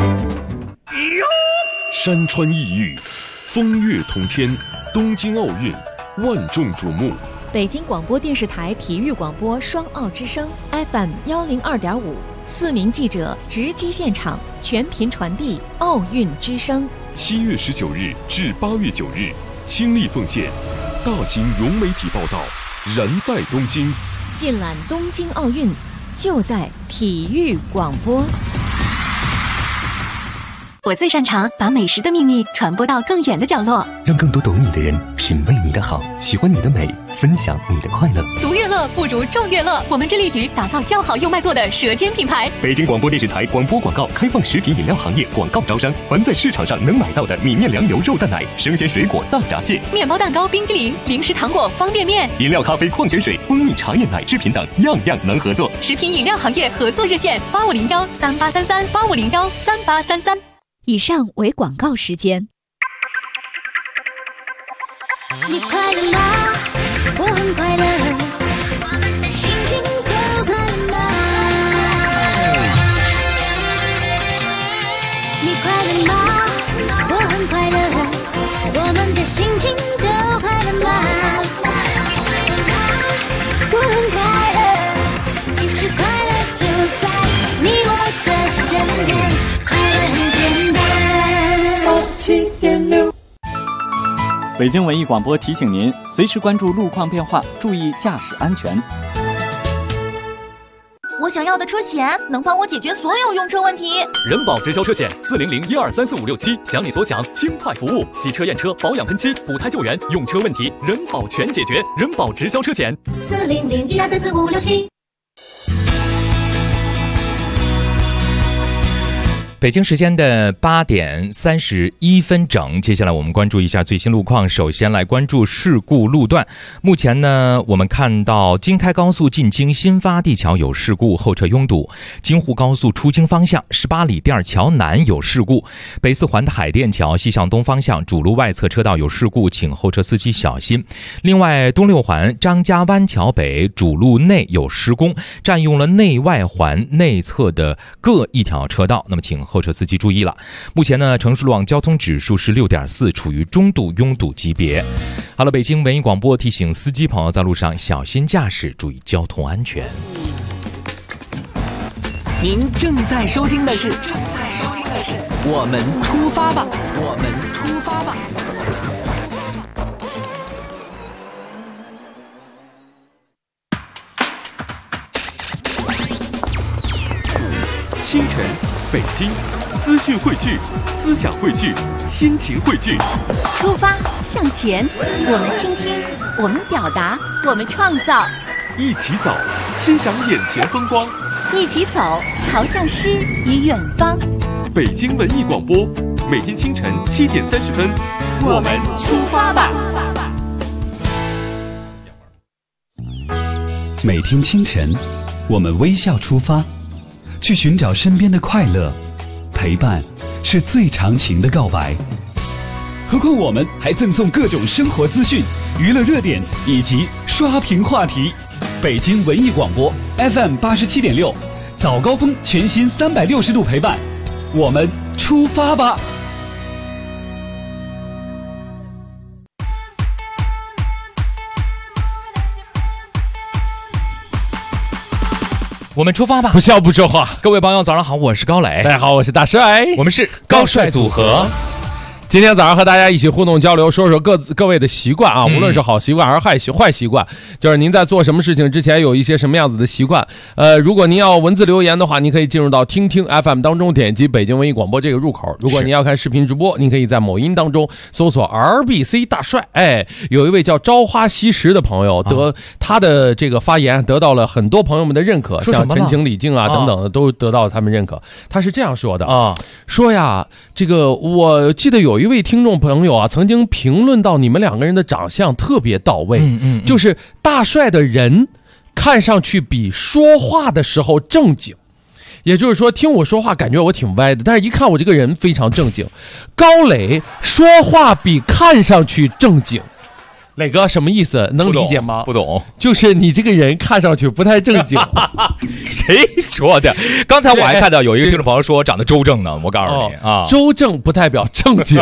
山川异域，风月同天，东京奥运万众瞩目。 北京广播电视台体育广播双奥之声 FM 102.5，4名记者直击现场，全频传递奥运之声。 7月19日至8月9日，倾力奉献，大型融媒体报道，燃在东京， 尽览东京奥运，就在体育广播。 我最擅长把美食的秘密传播到更远的角落， 让更多懂你的人品味你的好，喜欢你的美，分享你的快乐。 独乐乐不如众乐乐，我们致力于打造较好又卖座的舌尖品牌。 北京广播电视台广播广告开放食品饮料行业广告招商，凡在市场上能买到的米面粮油肉蛋奶、生鲜水果大闸蟹、 面包蛋糕、冰激凌、零食糖果、方便面、 饮料、咖啡、矿泉水、蜂蜜茶叶、奶制品等，样样能合作。 食品饮料行业合作热线8501383385013833。 以上为广告时间。 你快乐吗？我很快乐，我们的心情都快乐吗？你快乐吗？我很快乐，我们的心情都快乐吗？我很快乐，其实快乐就在你我的身边，快乐很简单。7.6 北京文艺广播提醒您，随时关注路况变化，注意驾驶安全。 我想要的车险能帮我解决所有用车问题。 人保直销车险40012345675，想你所想，轻快服务，洗车验车、保养喷漆、补胎救援，用车问题人保全解决。人保直销车险 40012345675。 北京时间的8点31分整，接下来我们关注一下最新路况。首先来关注事故路段。目前呢，我们看到京开高速进京新发地桥有事故，后车拥堵；京沪高速出京方向18里店桥南有事故；北四环的海淀桥西向东方向主路外侧车道有事故，请后车司机小心。另外，东六环张家湾桥北主路内有施工，占用了内外环内侧的各一条车道，那么请后车司机注意了。目前呢，城市路网交通指数是6.4，处于中度拥堵级别。好了，北京文艺广播提醒司机朋友在路上小心驾驶，注意交通安全。 您正在收听的是我们出发吧，我们出发吧。 清晨，北京，资讯汇聚，思想汇聚，心情汇聚。 出发，向前，我们倾听，我们表达，我们创造。 一起走，欣赏眼前风光。 一起走，朝向诗与远方。 北京文艺广播，每天清晨7点30分， 我们出发吧。 每天清晨，我们微笑出发，去寻找身边的快乐。陪伴是最长情的告白。何况我们还赠送各种生活资讯、娱乐热点以及刷屏话题。北京文艺广播 FM 87.6，早高峰全新360度陪伴，我们出发吧。 我们出发吧， 不笑不说话。 各位朋友早上好，我是高磊。 大家好，我是大帅。 我们是高帅组合。 今天早上和大家一起互动交流，说说各位的习惯啊，无论是好习惯还是坏习惯，就是您在做什么事情之前有一些什么样子的习惯。如果您要文字留言的话，您可以进入到听听 FM 当中，点击北京文艺广播这个入口。如果您要看视频直播，您可以在某音当中搜索 RBC 大帅。有一位叫朝花夕拾的朋友他的这个发言得到了很多朋友们的认可，像陈情李静啊等等的都得到他们认可。他是这样说的啊，说呀，这个我记得有一位听众朋友啊，曾经评论到你们两个人的长相特别到位，就是大帅的人看上去比说话的时候正经，也就是说听我说话感觉我挺歪的，但是一看我这个人非常正经。高磊说话比看上去正经。磊哥什么意思？能理解吗？ 不懂， 就是你这个人看上去不太正经。 谁说的？刚才我还看到有一个听众朋友说我长得周正呢，我告诉你啊， 周正不代表正经。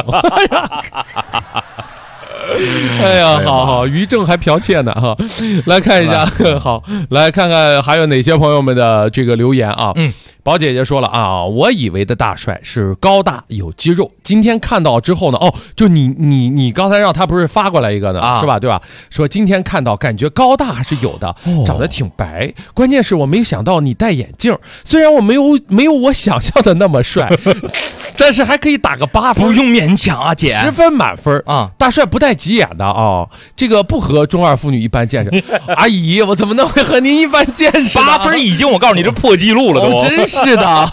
哎呀，好，于正还剽窃呢哈。来看一下，好，来看看还有哪些朋友们的这个留言啊。宝姐姐说了啊，我以为的大帅是高大有肌肉，今天看到之后呢，就你刚才让他不是发过来一个呢，是吧？对吧？说今天看到感觉高大还是有的，长得挺白，关键是我没有想到你戴眼镜，虽然我没有我想象的那么帅，但是还可以打个8分， 不用勉强啊，姐 ，10分满分啊！大帅不戴急眼的啊，这个不和中二妇女一般见识。阿姨，我怎么能会和您一般见识 ？8分已经，我告诉你，这破纪录了都， 真是的。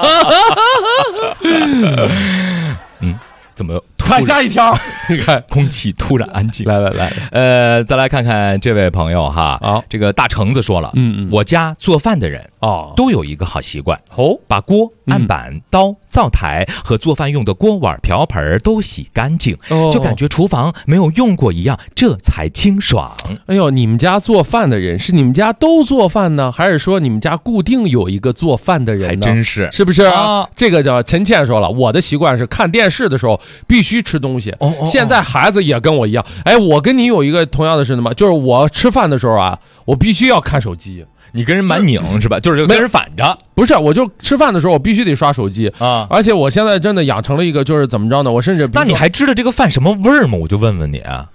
怎么看下一条？ 你看空气突然安静。 来， 再来看看这位朋友哈，这个大橙子说了，我家做饭的人都有一个好习惯把锅、案板、刀、灶台和做饭用的锅碗瓢盆都洗干净，就感觉厨房没有用过一样，这才清爽。 哎呦，你们家做饭的人是你们家都做饭呢，还是说你们家固定有一个做饭的人呢？ 还真是， 是不是啊？这个叫陈倩说了，我的习惯是看电视的时候必须吃东西。现在孩子也跟我一样。我跟你有一个同样的是什么？就是我吃饭的时候啊，我必须要看手机。 你跟人蛮拧是吧？就是跟人反着。 不是，我就吃饭的时候我必须得刷手机啊！而且我现在真的养成了一个，就是怎么着呢？我甚至那你还知道这个饭什么味儿吗？我就问问你啊。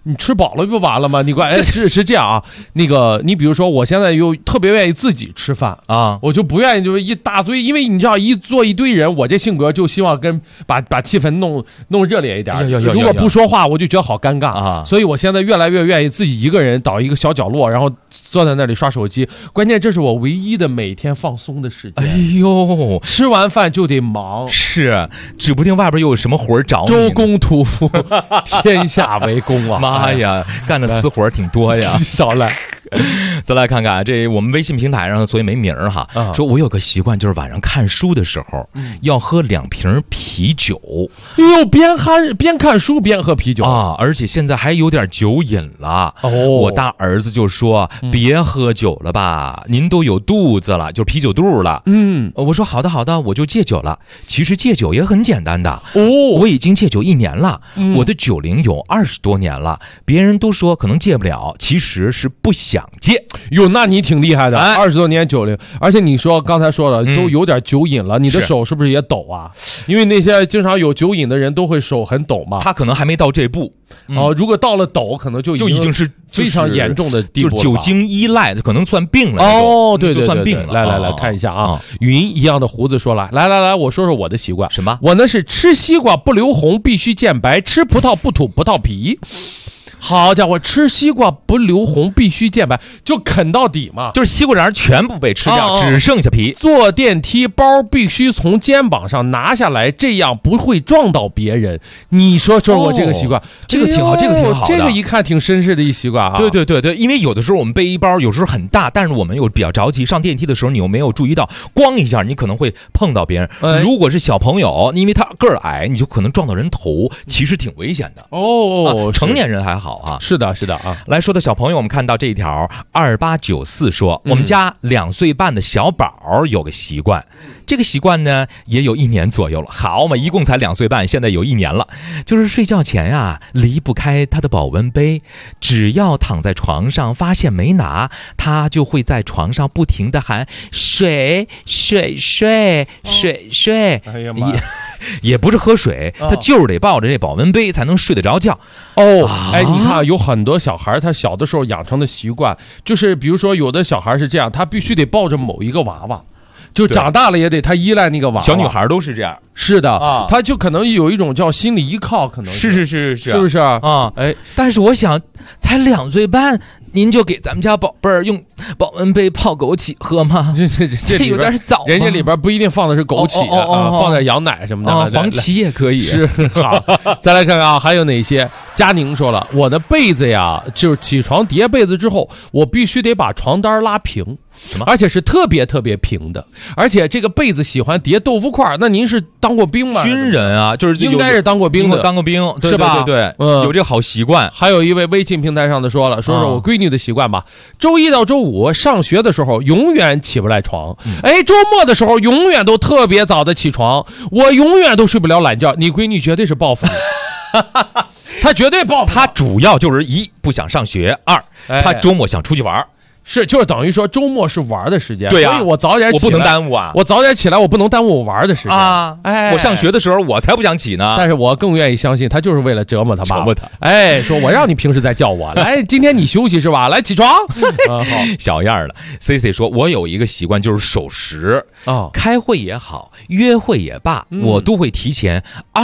你吃饱了不完了吗？你管是这样啊？那个你比如说，我现在又特别愿意自己吃饭啊，我就不愿意就是一大堆，因为你知道一坐一堆人，我这性格就希望把气氛弄热烈一点。如果不说话，我就觉得好尴尬啊。所以我现在越来越愿意自己一个人找一个小角落，然后坐在那里刷手机。关键这是我唯一的每天放松的时间。 哎呦， 吃完饭就得忙， 是，指不定外边又有什么活找你。 周公吐哺，天下为公啊！ 妈呀，干的私活挺多呀。 少来。 再来看看这我们微信平台上，所以没名儿哈。说我有个习惯，就是晚上看书的时候，要喝2瓶啤酒。 哟，边看书边喝啤酒啊！而且现在还有点酒瘾了。我大儿子就说：“别喝酒了吧，您都有肚子了，就啤酒肚了。”我说好的，我就戒酒了。其实戒酒也很简单的。我已经戒酒1年了，我的酒龄有20多年了。别人都说可能戒不了，其实是不想戒。 哟，那你挺厉害的，20多年酒龄，而且你说刚才说了，都有点酒瘾了，你的手是不是也抖啊？因为那些经常有酒瘾的人都会手很抖嘛。 他可能还没到这步。 如果到了抖，可能就已经是非常严重的地步了， 就是酒精依赖的，可能算病了。 对， 就算病了。 来看一下啊，云一样的胡子说了，来，我说说我的习惯。 什么？ 我呢是吃西瓜不留红，必须见白；吃葡萄不吐葡萄皮。好家伙，吃西瓜不留红，必须见白，就啃到底嘛， 就是西瓜瓤全部被吃掉，只剩下皮。 坐电梯包必须从肩膀上拿下来，这样不会撞到别人。你说我这个习惯， 这个挺好，这个挺好的。 这个一看挺绅士的一习惯啊。 对，因为有的时候我们背一包，有时候很大，但是我们又比较着急，上电梯的时候你又没有注意到，咣一下你可能会碰到别人。如果是小朋友，因为他个儿矮，你就可能撞到人头，其实挺危险的。成年人还好。 是的啊。 来说到小朋友，我们看到这一条2894说，我们家2岁半的小宝有个习惯，这个习惯呢也有1年左右了。好嘛，一共才2岁半，现在有1年了。就是睡觉前呀，离不开他的保温杯，只要躺在床上发现没拿，他就会在床上不停地喊水。 哎呀妈！ 也不是喝水，他就是得抱着这保温杯才能睡得着觉。 你看有很多小孩他小的时候养成的习惯，就是比如说有的小孩是这样，他必须得抱着某一个娃娃，就长大了也得他依赖那个娃娃。 小女孩都是这样。 是的他就可能有一种叫心理依靠，可能是不是啊？ 但是我想才2岁半，您就给咱们家宝贝儿用保温杯泡枸杞喝吗？ 这有点早， 人家里边不一定放的是枸杞放点羊奶什么的， 黄芪也可以。 是好，再来看看啊，还有哪些？佳宁说了，我的被子呀，就是起床叠被子之后，我必须得把床单拉平。而且是特别平的，而且这个被子喜欢叠豆腐块。那您是当过兵吗？ 军人啊，就是应该是当过兵的， 当过兵是吧？ 对，有这个好习惯。 还有一位微信平台上的说了，说我闺女的习惯吧。周一到周五上学的时候，永远起不来床。周末的时候永远都特别早的起床，我永远都睡不了懒觉。你闺女绝对是报复你。他绝对报复。 他主要就是1不想上学，2他周末想出去玩。 就是等于说周末是玩的时间， 对呀， 所以我早点起来， 我不能耽误啊！ 我早点起来，我不能耽误我玩的时间啊！ 我上学的时候我才不想起呢， 但是我更愿意相信他就是为了折磨他爸，说我让你平时再叫我来，今天你休息是吧？来起床。好， 小样了。CC 说，我有一个习惯就是守时开会也好，约会也罢，我都会提前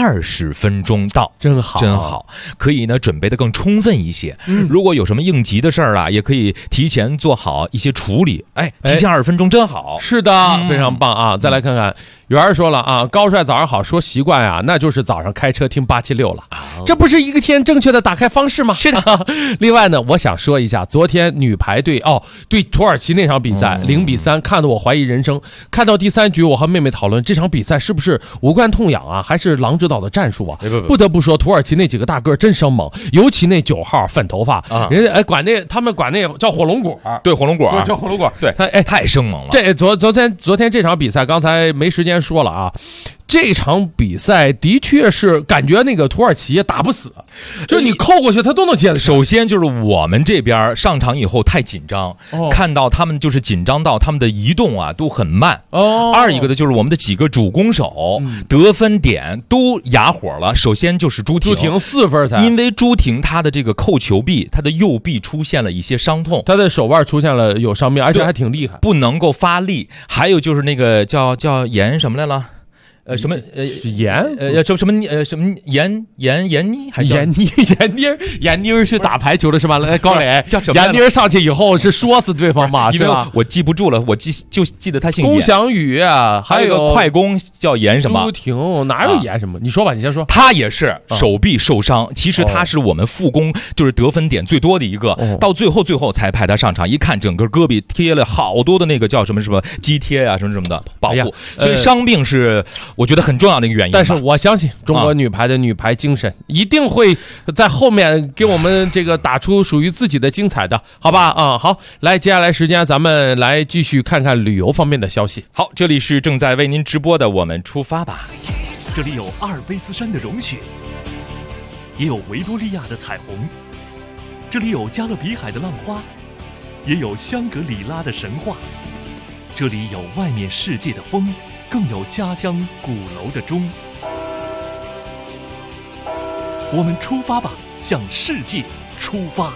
20分钟到， 真好， 可以呢准备的更充分一些。如果有什么应急的事儿啊，也可以提前做好一些处理。提前20分钟真好。 是的，非常棒啊！再来看看。圆儿说了啊，高帅早上好，说习惯呀，那就是早上开车听876了，这不是一个天正确的打开方式吗？ 是的。 另外呢，我想说一下，昨天女排队对土耳其那场比赛0-3，看得我怀疑人生。看到第3局，我和妹妹讨论这场比赛是不是无关痛痒啊，还是狼指导的战术啊？不得不说，土耳其那几个大个真生猛，尤其那9号粉头发，人家他们管那叫火龙果， 对，火龙果叫火龙果， 对，他太生猛了。 这昨天这场比赛，刚才没时间说了啊。 这场比赛的确是感觉那个土耳其打不死，就是你扣过去他都能接得上。 首先就是我们这边上场以后太紧张，看到他们就是紧张到他们的移动啊都很慢。二一个的就是我们的几个主攻手得分点都哑火了。首先就是朱婷 4分才， 因为朱婷她的这个扣球臂，她的右臂出现了一些伤痛， 她的手腕出现了有伤病，而且还挺厉害， 不能够发力。还有就是那个叫严什么来了？什么什么闫妮还是闫妮是打排球的是吧？高磊叫什么？ 闫妮上去以后是说死对方嘛？ 因为我记不住了，我就记得他姓龚翔宇啊， 还有一个快攻叫严什么？ 朱婷哪有严什么？你说吧，你先说。 他也是手臂受伤，其实他是我们副攻就是得分点最多的一个，到最后才派他上场，一看整个胳膊贴了好多的那个叫什么肌贴啊什么的保护，所以伤病是。我觉得很重要的一个原因， 但是我相信中国女排的女排精神一定会在后面给我们这个打出属于自己的精彩的，好吧？好，来，接下来时间咱们来继续看看旅游方面的消息。 好，这里是正在为您直播的，我们出发吧。 这里有阿尔卑斯山的融雪，也有维多利亚的彩虹，这里有加勒比海的浪花，也有香格里拉的神话，这里有外面世界的风，更有家乡鼓楼的钟。我们出发吧，向世界出发。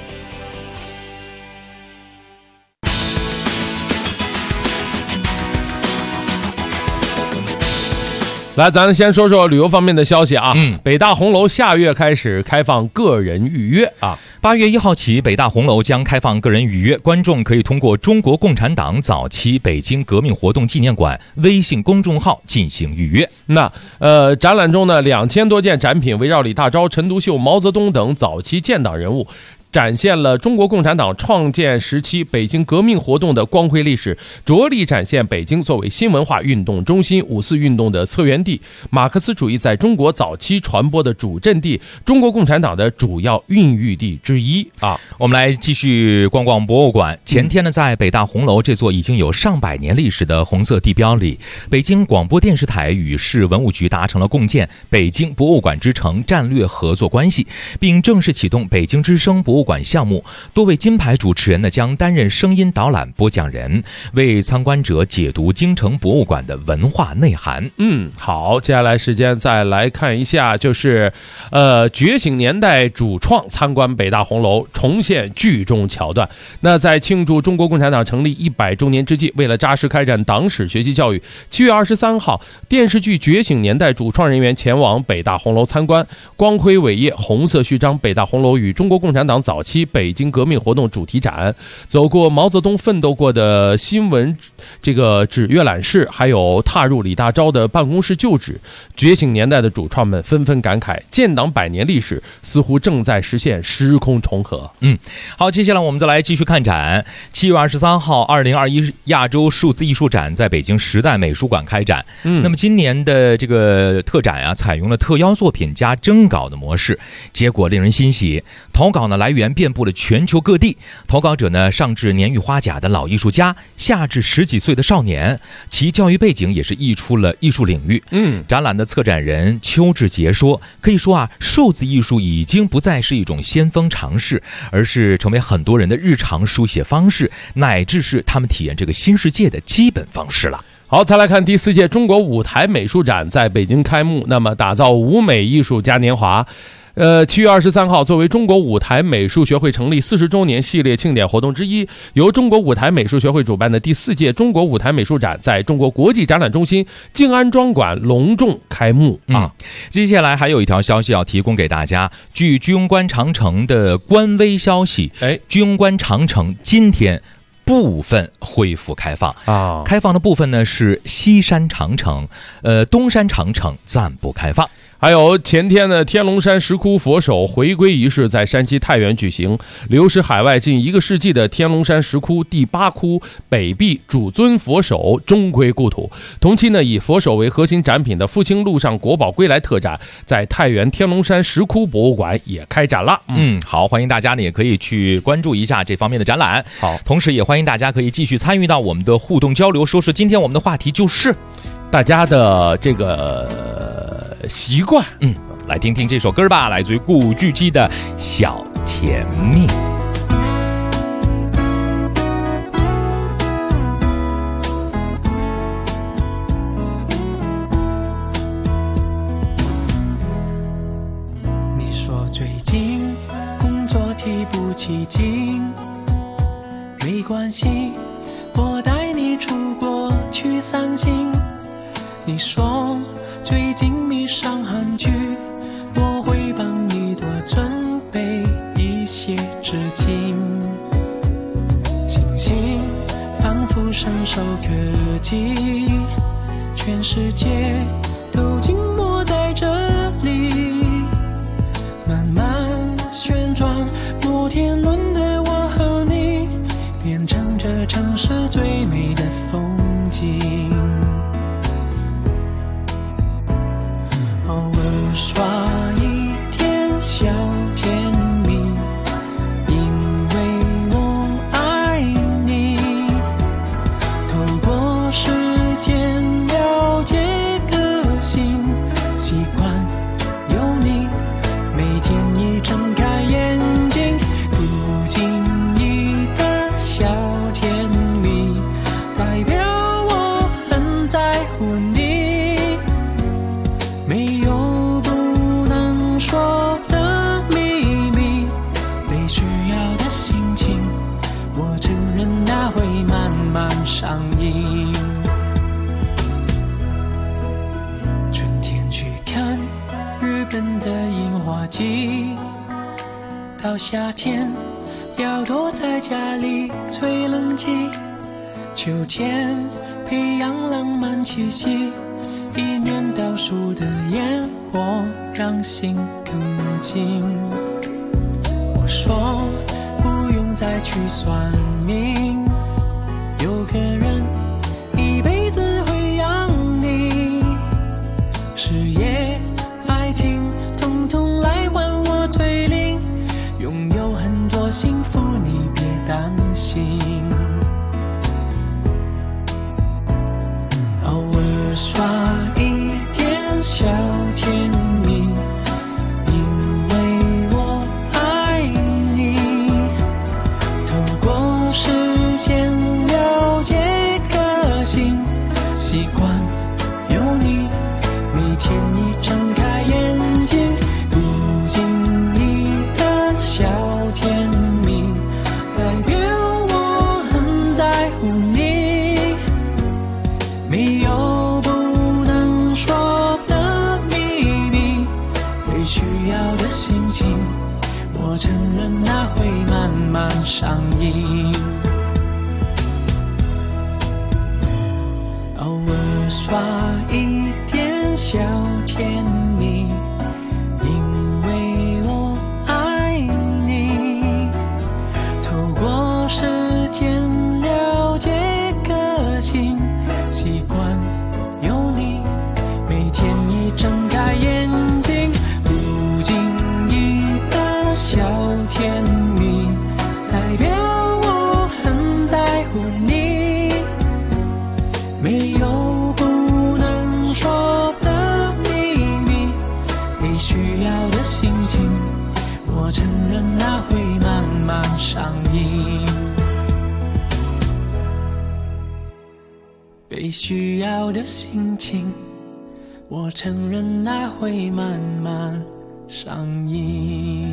来，咱先说说旅游方面的消息啊。北大红楼下月开始开放个人预约啊。 8月1号起，北大红楼将开放个人预约，观众可以通过中国共产党早期北京革命活动纪念馆微信公众号进行预约。 那展览中呢，2000多件展品围绕李大钊、陈独秀、毛泽东等早期建党人物，展现了中国共产党创建时期北京革命活动的光辉历史，着力展现北京作为新文化运动中心、5·4运动的策源地、马克思主义在中国早期传播的主阵地、中国共产党的主要孕育地之一啊。 我们来继续逛逛博物馆。前天呢，在北大红楼这座已经有上百年历史的红色地标里，北京广播电视台与市文物局达成了共建北京博物馆之城战略合作关系，并正式启动北京之声博物馆项目。多位金牌主持人呢将担任声音导览播讲人，为参观者解读京城博物馆的文化内涵。 好，接下来时间再来看一下，就是觉醒年代主创参观北大红楼，重现剧中桥段。那在庆祝中国共产党成立100周年之际，为了扎实开展党史学习教育，7月23号，电视剧《觉醒年代》主创人员前往北大红楼参观光辉伟业红色序章北大红楼与中国共产党早期北京革命活动主题展，走过毛泽东奋斗过的新闻这个纸阅览室，还有踏入李大钊的办公室旧址。觉醒年代的主创们纷纷感慨，建党100年历史似乎正在实现时空重合。 好，接下来我们再来继续看展。7月23号2021亚洲数字艺术展在北京时代美术馆开展。那么今年的这个特展啊，采用了特邀作品加征稿的模式，结果令人欣喜。投稿呢来源遍布了全球各地，投稿者呢上至年逾花甲的老艺术家，下至10几岁的少年，其教育背景也是溢出了艺术领域。展览的策展人邱志杰说，可以说啊，数字艺术已经不再是一种先锋尝试，而是成为很多人的日常书写方式，乃至是他们体验这个新世界的基本方式了。 好，再来看第4届中国舞台美术展在北京开幕。那么打造舞美艺术嘉年华7月23号，作为中国舞台美术学会成立40周年系列庆典活动之一，由中国舞台美术学会主办的第4届中国舞台美术展在中国国际展览中心静安庄馆隆重开幕啊！ 接下来还有一条消息要提供给大家，据居庸关长城的官微消息，居庸关长城今天部分恢复开放啊，开放的部分呢是西山长城，东山长城暂不开放。 还有前天呢，天龙山石窟佛手回归仪式在山西太原举行，流失海外近1个世纪的天龙山石窟第8窟北壁主尊佛手终归故土。同期呢，以佛手为核心展品的复兴路上国宝归来特展在太原天龙山石窟博物馆也开展了。 好，欢迎大家呢也可以去关注一下这方面的展览。 好， 同时也欢迎大家可以继续参与到我们的互动交流。说是今天我们的话题就是大家的这个习惯。 来听听这首歌吧，来自于古巨基的《小甜蜜》。 你说最近工作提不起劲，没关系，我带你出国去散心。你说最近迷上韩剧，我会帮你多准备一些纸巾。星星仿佛伸手可及，全世界都静默在这里，慢慢旋转，摩天轮的我和你变成这城市最美的风景。偶尔刷一点小甜蜜，因为我爱你。透过时间了解个性，习惯有你，每天一睁开眼睛，不经意的小甜蜜，代表我很在乎你。没有不能说的秘密，被需要的心情，我承认它会慢慢上瘾。春天去看日本的樱花季，到夏天要躲在家里吹冷气，秋天培养浪漫气息，一年倒数的烟火让心更静。我说不用再去算命，有个人一辈子会养你，事业爱情统统来还我退零，拥有很多幸福你别担心。偶尔刷一点小甜蜜，因为我爱你。透过时间了解个性，习惯有你，每天一睁开眼睛，不经意的小甜蜜，代表我很在乎你。没有不能说的秘密，被需要的心情，我承认它会慢慢上瘾。偶尔刷一点小甜蜜，因为我爱你。透过时间了解个性，习惯有你，每天一睁开眼睛，不经意的小甜蜜，代表我很在乎你。没有不能说的秘密，被需要的心情，我承认它会慢慢上瘾。被需要的心情，我承认它会慢慢上瘾。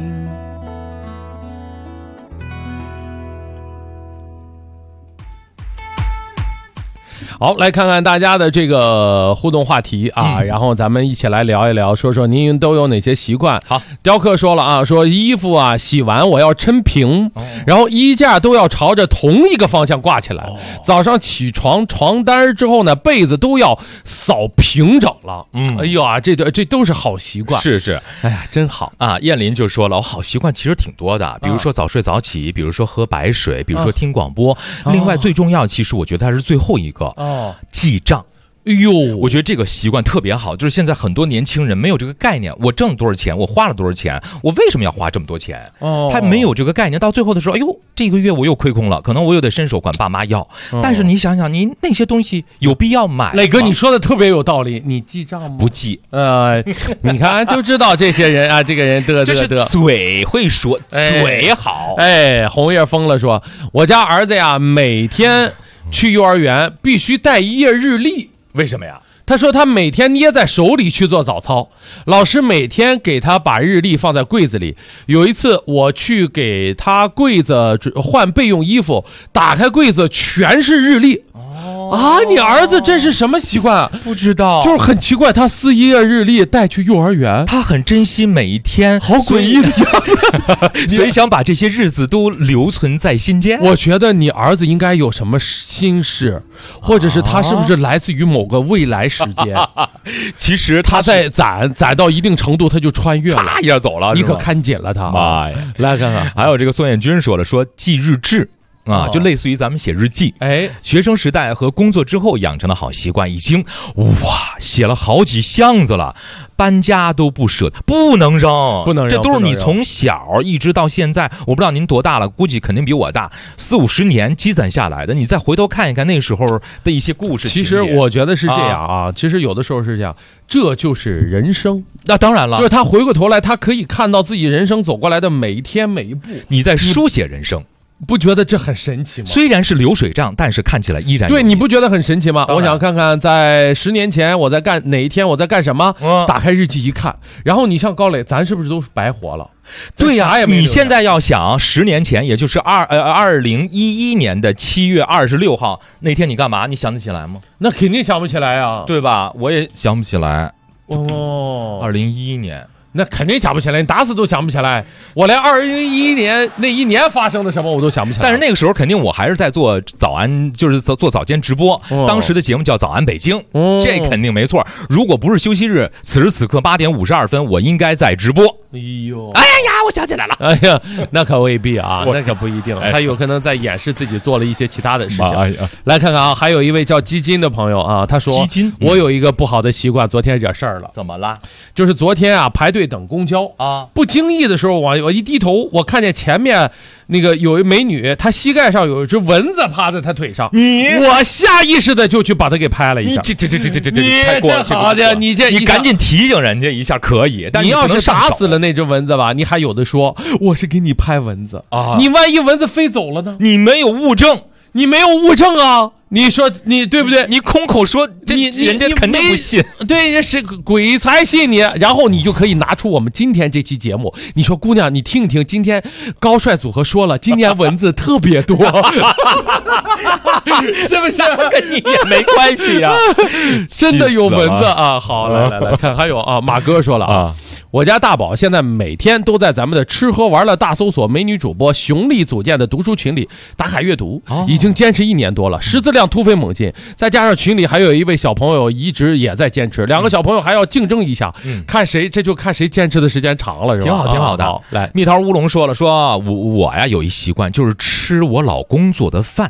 好，来看看大家的这个互动话题啊，然后咱们一起来聊一聊，说说您都有哪些习惯。 好， 雕刻说了啊，说衣服啊洗完我要抻平，然后衣架都要朝着同一个方向挂起来。早上起床床单之后呢，被子都要扫平整了。哎呀，这都是好习惯。 是， 哎呀，真好啊！燕林就说了，我好习惯其实挺多的，比如说早睡早起，比如说喝白水，比如说听广播。另外最重要，其实我觉得它是最后一个。记账。 哎呦， 我觉得这个习惯特别好，就是现在很多年轻人没有这个概念，我挣多少钱，我花了多少钱，我为什么要花这么多钱？他没有这个概念，到最后的时候，哎呦，这个月我又亏空了，可能我又得伸手管爸妈要。但是你想想，你那些东西有必要买吗？ 磊哥，你说的特别有道理，你记账吗？ 不记。 你看就知道这些人啊，这个人得， 嘴会说，嘴好。 红叶疯了说，我家儿子呀，每天去幼儿园必须带一页日历。 为什么呀？ 他说他每天捏在手里去做早操，老师每天给他把日历放在柜子里。有一次我去给他柜子换备用衣服，打开柜子全是日历。你儿子这是什么习惯？ 不知道， 就是很奇怪，他撕一页日历带去幼儿园， 他很珍惜每一天， 好诡异的样子，所以想把这些日子都留存在心间。 我觉得你儿子应该有什么心事，或者是他是不是来自于某个未来时间？ 其实他在攒到一定程度，他就穿越了， 嚓一下走了， 你可看紧了他。 妈呀！ 来看看， 还有这个宋彦军说了，说记日志。就类似于咱们写日记，学生时代和工作之后养成的好习惯，已经写了好几箱子了，搬家都不舍，不能扔，这都是你从小一直到现在，我不知道您多大了，估计肯定比我大，40-50年积攒下来的，你再回头看一看那时候的一些故事。 其实我觉得是这样啊，其实有的时候是这样，这就是人生。 那当然了， 就是他回过头来，他可以看到自己人生走过来的每一天每一步， 你在书写人生。 不觉得这很神奇吗？ 虽然是流水账，但是看起来依然对，你不觉得很神奇吗？我想看看在10年前我在干哪一天，我在干什么，打开日记一看，然后你像高磊，咱是不是都白活了？ 对呀，你现在要想10年前，也就是2011年的7月26号那天，你干嘛？你想得起来吗？ 那肯定想不起来啊， 对吧？我也想不起来。2011年。 那肯定想不起来，你打死都想不起来。我连2011年那一年发生的什么我都想不起来。 但是那个时候肯定我还是在做早安，就是做早间直播。当时的节目叫《早安北京》，这肯定没错。如果不是休息日，此时此刻8点52分，我应该在直播。 哎呦， 哎呀，我想起来了。 哎呀，那可未必啊，那可不一定，他有可能在掩饰自己做了一些其他的事情。来看看啊，还有一位叫基金的朋友啊，他说：基金，我有一个不好的习惯，昨天惹事儿了。 怎么了？ 就是昨天啊，排队等公交啊，不经意的时候，我一低头，我看见前面那个有一美女，她膝盖上有一只蚊子趴在她腿上，我下意识的就去把她给拍了一下。 这太过了， 好的，你赶紧提醒人家一下可以，但你要是打死了那只蚊子吧，你还有的说我是给你拍蚊子啊，你万一蚊子飞走了呢？ 你没有物证， 你没有物证啊。你说你对不对？ 你空口说，人家肯定不信。 对，人是鬼才信你。然后你就可以拿出我们今天这期节目，你说姑娘，你听一听，今天高帅组合说了，今天蚊子特别多，是不是？ 跟你也没关系啊， 真的有蚊子啊！好，来看，还有啊，马哥说了啊。我家大宝现在每天都在咱们的吃喝玩乐大搜索美女主播熊丽组建的读书群里打卡阅读，已经坚持1年多了，识字量突飞猛进。再加上群里还有一位小朋友一直也在坚持，2个小朋友还要竞争一下，看谁坚持的时间长了，是吧？ 挺好的。来，蜜桃乌龙说了，说我呀有一习惯，就是吃我老公做的饭。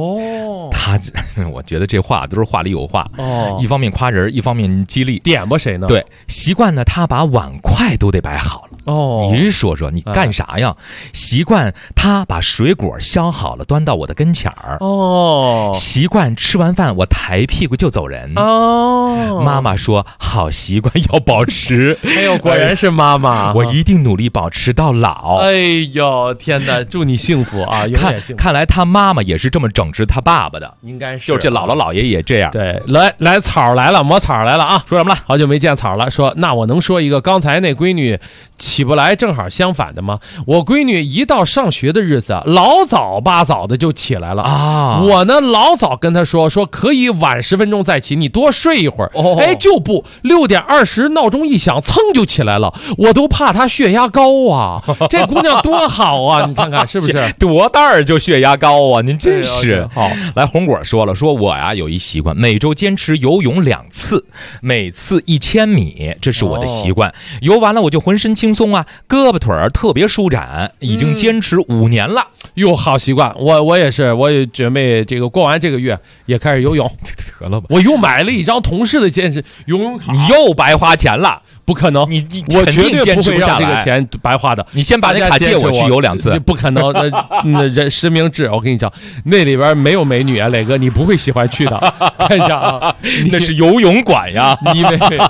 我觉得这话都是话里有话一方面夸人，一方面激励。 点吧谁呢？ 对，习惯呢，他把碗筷都得摆好了。你说说你干啥呀？习惯他把水果削好了端到我的跟前儿。习惯吃完饭我抬屁股就走人。妈妈说好习惯要保持。 哎呦，果然是妈妈， 我一定努力保持到老。 哎呦，天哪，祝你幸福啊！永远幸福。 看来他妈妈也是这么整治他爸爸的， 应该是， 就这姥姥姥爷也这样。 对，来草来了，抹草来了啊！ 说什么了？ 好久没见草了。说那我能说一个刚才那闺女起不来正好相反的吗？我闺女一到上学的日子，老早八早的就起来了啊！我呢老早跟她说可以晚10分钟再起，你多睡一会儿。哎，就不6点20闹钟一响，噌就起来了，我都怕她血压高啊！这姑娘多好啊！你看看是不是？ 多大儿就血压高啊？您真是好。来，红果说了，说我呀有一习惯，每周坚持游泳2次，每次1000米，这是我的习惯。游完了我就浑身轻松， 中啊，胳膊腿儿特别舒展，已经坚持5年了。 哟，好习惯，我也是，我也准备这个过完这个月也开始游泳。 得了吧， 我又买了一张同事的健身游泳卡。 你又白花钱了。 不可能，我绝对不会让这个钱白花的。 你先把那卡借我去游2次， 不可能。人实名制，我跟你讲，那里边没有美女啊，磊哥，你不会喜欢去的。看一下啊， 那是游泳馆呀， 你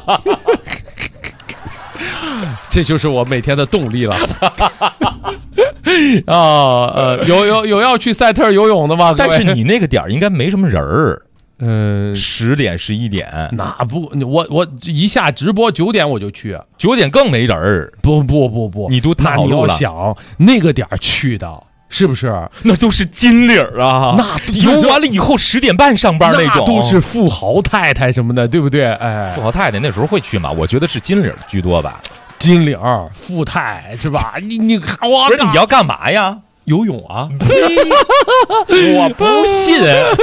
这就是我每天的动力了。有要去赛特游泳的吗？ 但是你那个点应该没什么人儿。10点11点， 那不，我一下直播9点我就去 ，9点更没人儿。 不， 你都太好路了。 你要想那个点去的，是不是？ 那都是金领啊！ 那游完了以后10点半上班那种， 都是富豪太太什么的，对不对？哎， 富豪太太那时候会去吗？我觉得是金领居多吧。 金领、富太是吧？你看我， 不是你要干嘛呀？ 游泳啊！ 我不信。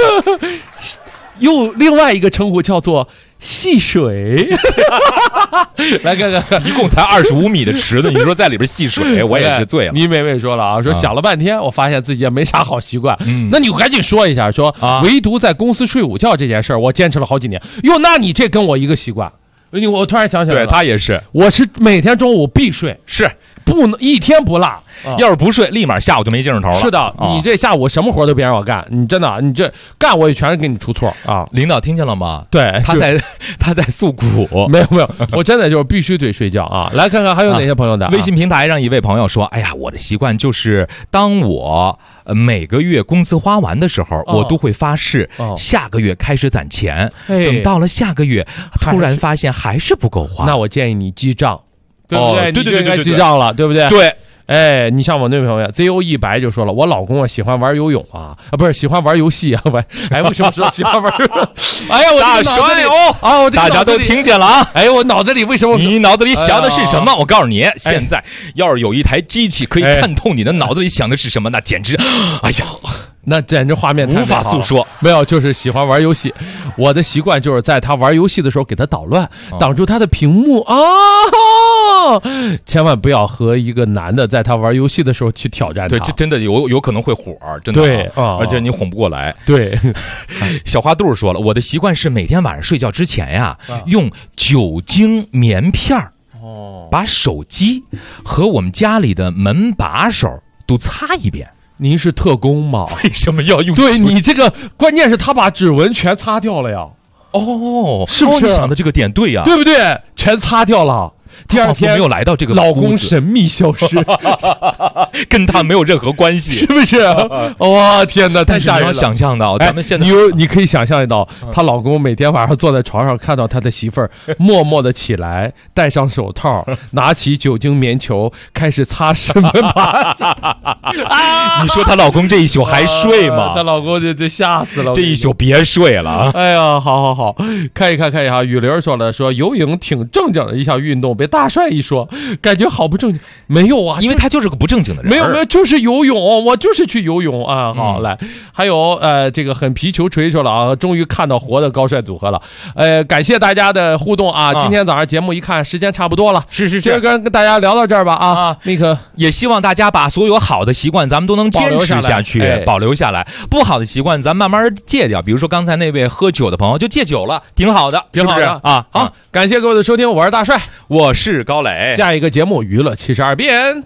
又另外一个称呼叫做戏水。来看看， 一共才25米的池子，你说在里边戏水，我也是醉了。 倪美美说了啊，说想了半天，我发现自己也没啥好习惯。那你赶紧说一下，说唯独在公司睡午觉这件事儿，我坚持了好几年。哟，那你这跟我一个习惯。我突然想起来了， 对他也是， 我是每天中午必睡， 是不能一天不落。 要是不睡，立马下午就没精神头了。 是的，你这下午什么活都别让我干，你真的，你这干我也全是给你出错啊！ 领导听见了吗？ 对， 他在诉苦。 没有，我真的就是必须得睡觉啊！来看看还有哪些朋友的微信平台上一位朋友说：“哎呀，我的习惯就是当我每个月工资花完的时候，我都会发誓下个月开始攒钱。等到了下个月，突然发现还是不够花， 那我建议你记账。”对不对？ 对， 你就应该记账了，对不对？ 对， 哎，你像我那朋友 ZO1 白就说了，我老公啊喜欢玩游泳啊，不是喜欢玩游戏啊，哎，为什么说喜欢玩游泳？哎呀，我大帅哦啊，我大家都听见了啊！ 哎，我脑子里为什么？ 你脑子里想的是什么？我告诉你，现在要是有一台机器可以看透你的脑子里想的是什么，那简直，哎呀！ 那简直画面无法诉说。 没有，就是喜欢玩游戏。我的习惯就是在他玩游戏的时候给他捣乱，挡住他的屏幕啊！千万不要和一个男的在他玩游戏的时候去挑战他。 对，这真的有可能会火，真的。 对， 而且你哄不过来。 对， 小花肚说了，我的习惯是每天晚上睡觉之前呀，用酒精棉片把手机和我们家里的门把手都擦一遍。 您是特工吗？ 为什么要用？ 对，你这个关键是他把指纹全擦掉了呀。是不是？ 你想的这个点对呀， 对不对？全擦掉了。第二天没有来到这个老公神秘消失， 跟他没有任何关系， 是不是？哇，天哪，太吓人了！ 想象到咱们现在， 你可以想象到，她老公每天晚上坐在床上，看到他的媳妇儿默默的起来，戴上手套，拿起酒精棉球，开始擦拭门把。 你说她老公这一宿还睡吗？ 她老公就吓死了， 这一宿别睡了。 哎呀，好，看一看一下。雨玲说了，说游泳挺正经的一项运动，被大帅一说，感觉好不正经。没有啊， 因为他就是个不正经的人。 没有，就是游泳，我就是去游泳啊。好，来，还有这个很皮球锤说了啊，终于看到活的高帅组合了。感谢大家的互动啊！今天早上节目一看，时间差不多了， 是， 今儿跟大家聊到这儿吧啊。那个也希望大家把所有好的习惯咱们都能坚持下去，保留下来。不好的习惯咱慢慢戒掉。比如说刚才那位喝酒的朋友就戒酒了，挺好的， 挺好的啊。 好，感谢各位的收听，我是大帅， 我是高磊。 下一个节目娱乐72变。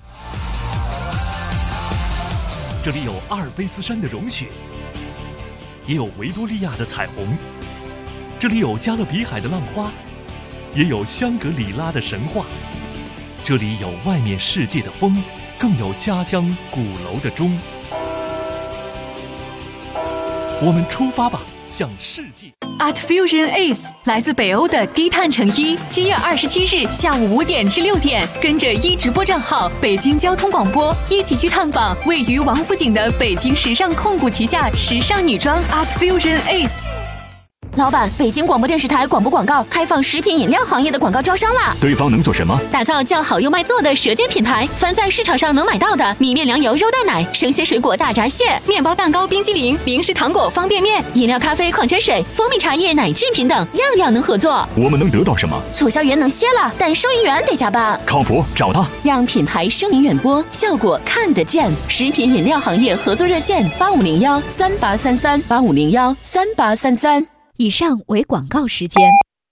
这里有阿尔卑斯山的融雪，也有维多利亚的彩虹；这里有加勒比海的浪花，也有香格里拉的神话；这里有外面世界的风，更有家乡鼓楼的钟。我们出发吧，向世界。 Art Fusion Ace 来自北欧的低碳成衣，7月27日下午5点至6点，跟着直播账号北京交通广播一起去探访位于王府井的北京时尚控股旗下时尚女装 Art Fusion Ace。 老板，北京广播电视台广播广告开放食品饮料行业的广告招商啦！ 对方能做什么？ 打造叫好又卖座的舌尖品牌，凡在市场上能买到的米面粮油肉蛋奶、生鲜水果大闸蟹、面包蛋糕、冰激凌、零食糖果、方便面、饮料、咖啡、矿泉水、蜂蜜茶叶、奶制品等，样样能合作。 我们能得到什么？ 促销员能歇了，但收银员得加班。 靠谱，找他， 让品牌声名远播，效果看得见。食品饮料行业合作热线8501383385013833。 以上为广告时间。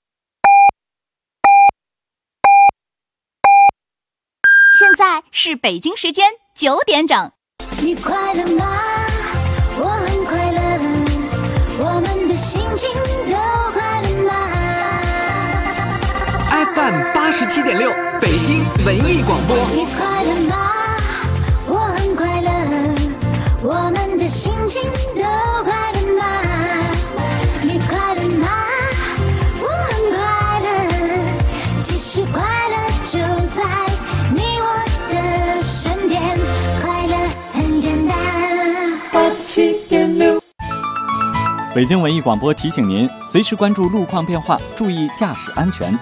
现在是北京时间9点整。 你快乐吗？我很快乐，我们的心情都快乐吗 ？FM 87.6，北京文艺广播。 你快乐吗？我很快乐，我们的心情都快乐吗？你快乐吗？我很快乐，其实快乐就在你我的身边，快乐很简单。 87.6，北京文艺广播提醒您，随时关注路况变化，注意驾驶安全。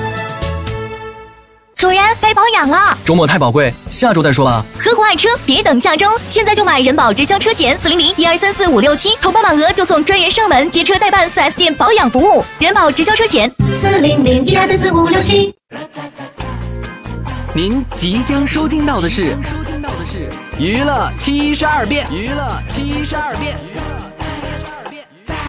主人，该保养了。 周末太宝贵，下周再说吧。 合伙爱车，别等下周，现在就买人保直销车险400-1234-567，投保满额就送专人上门接车代办 4S 店保养服务。人保直销车险 400-1234-567。 您即将收听到的是娱乐72变。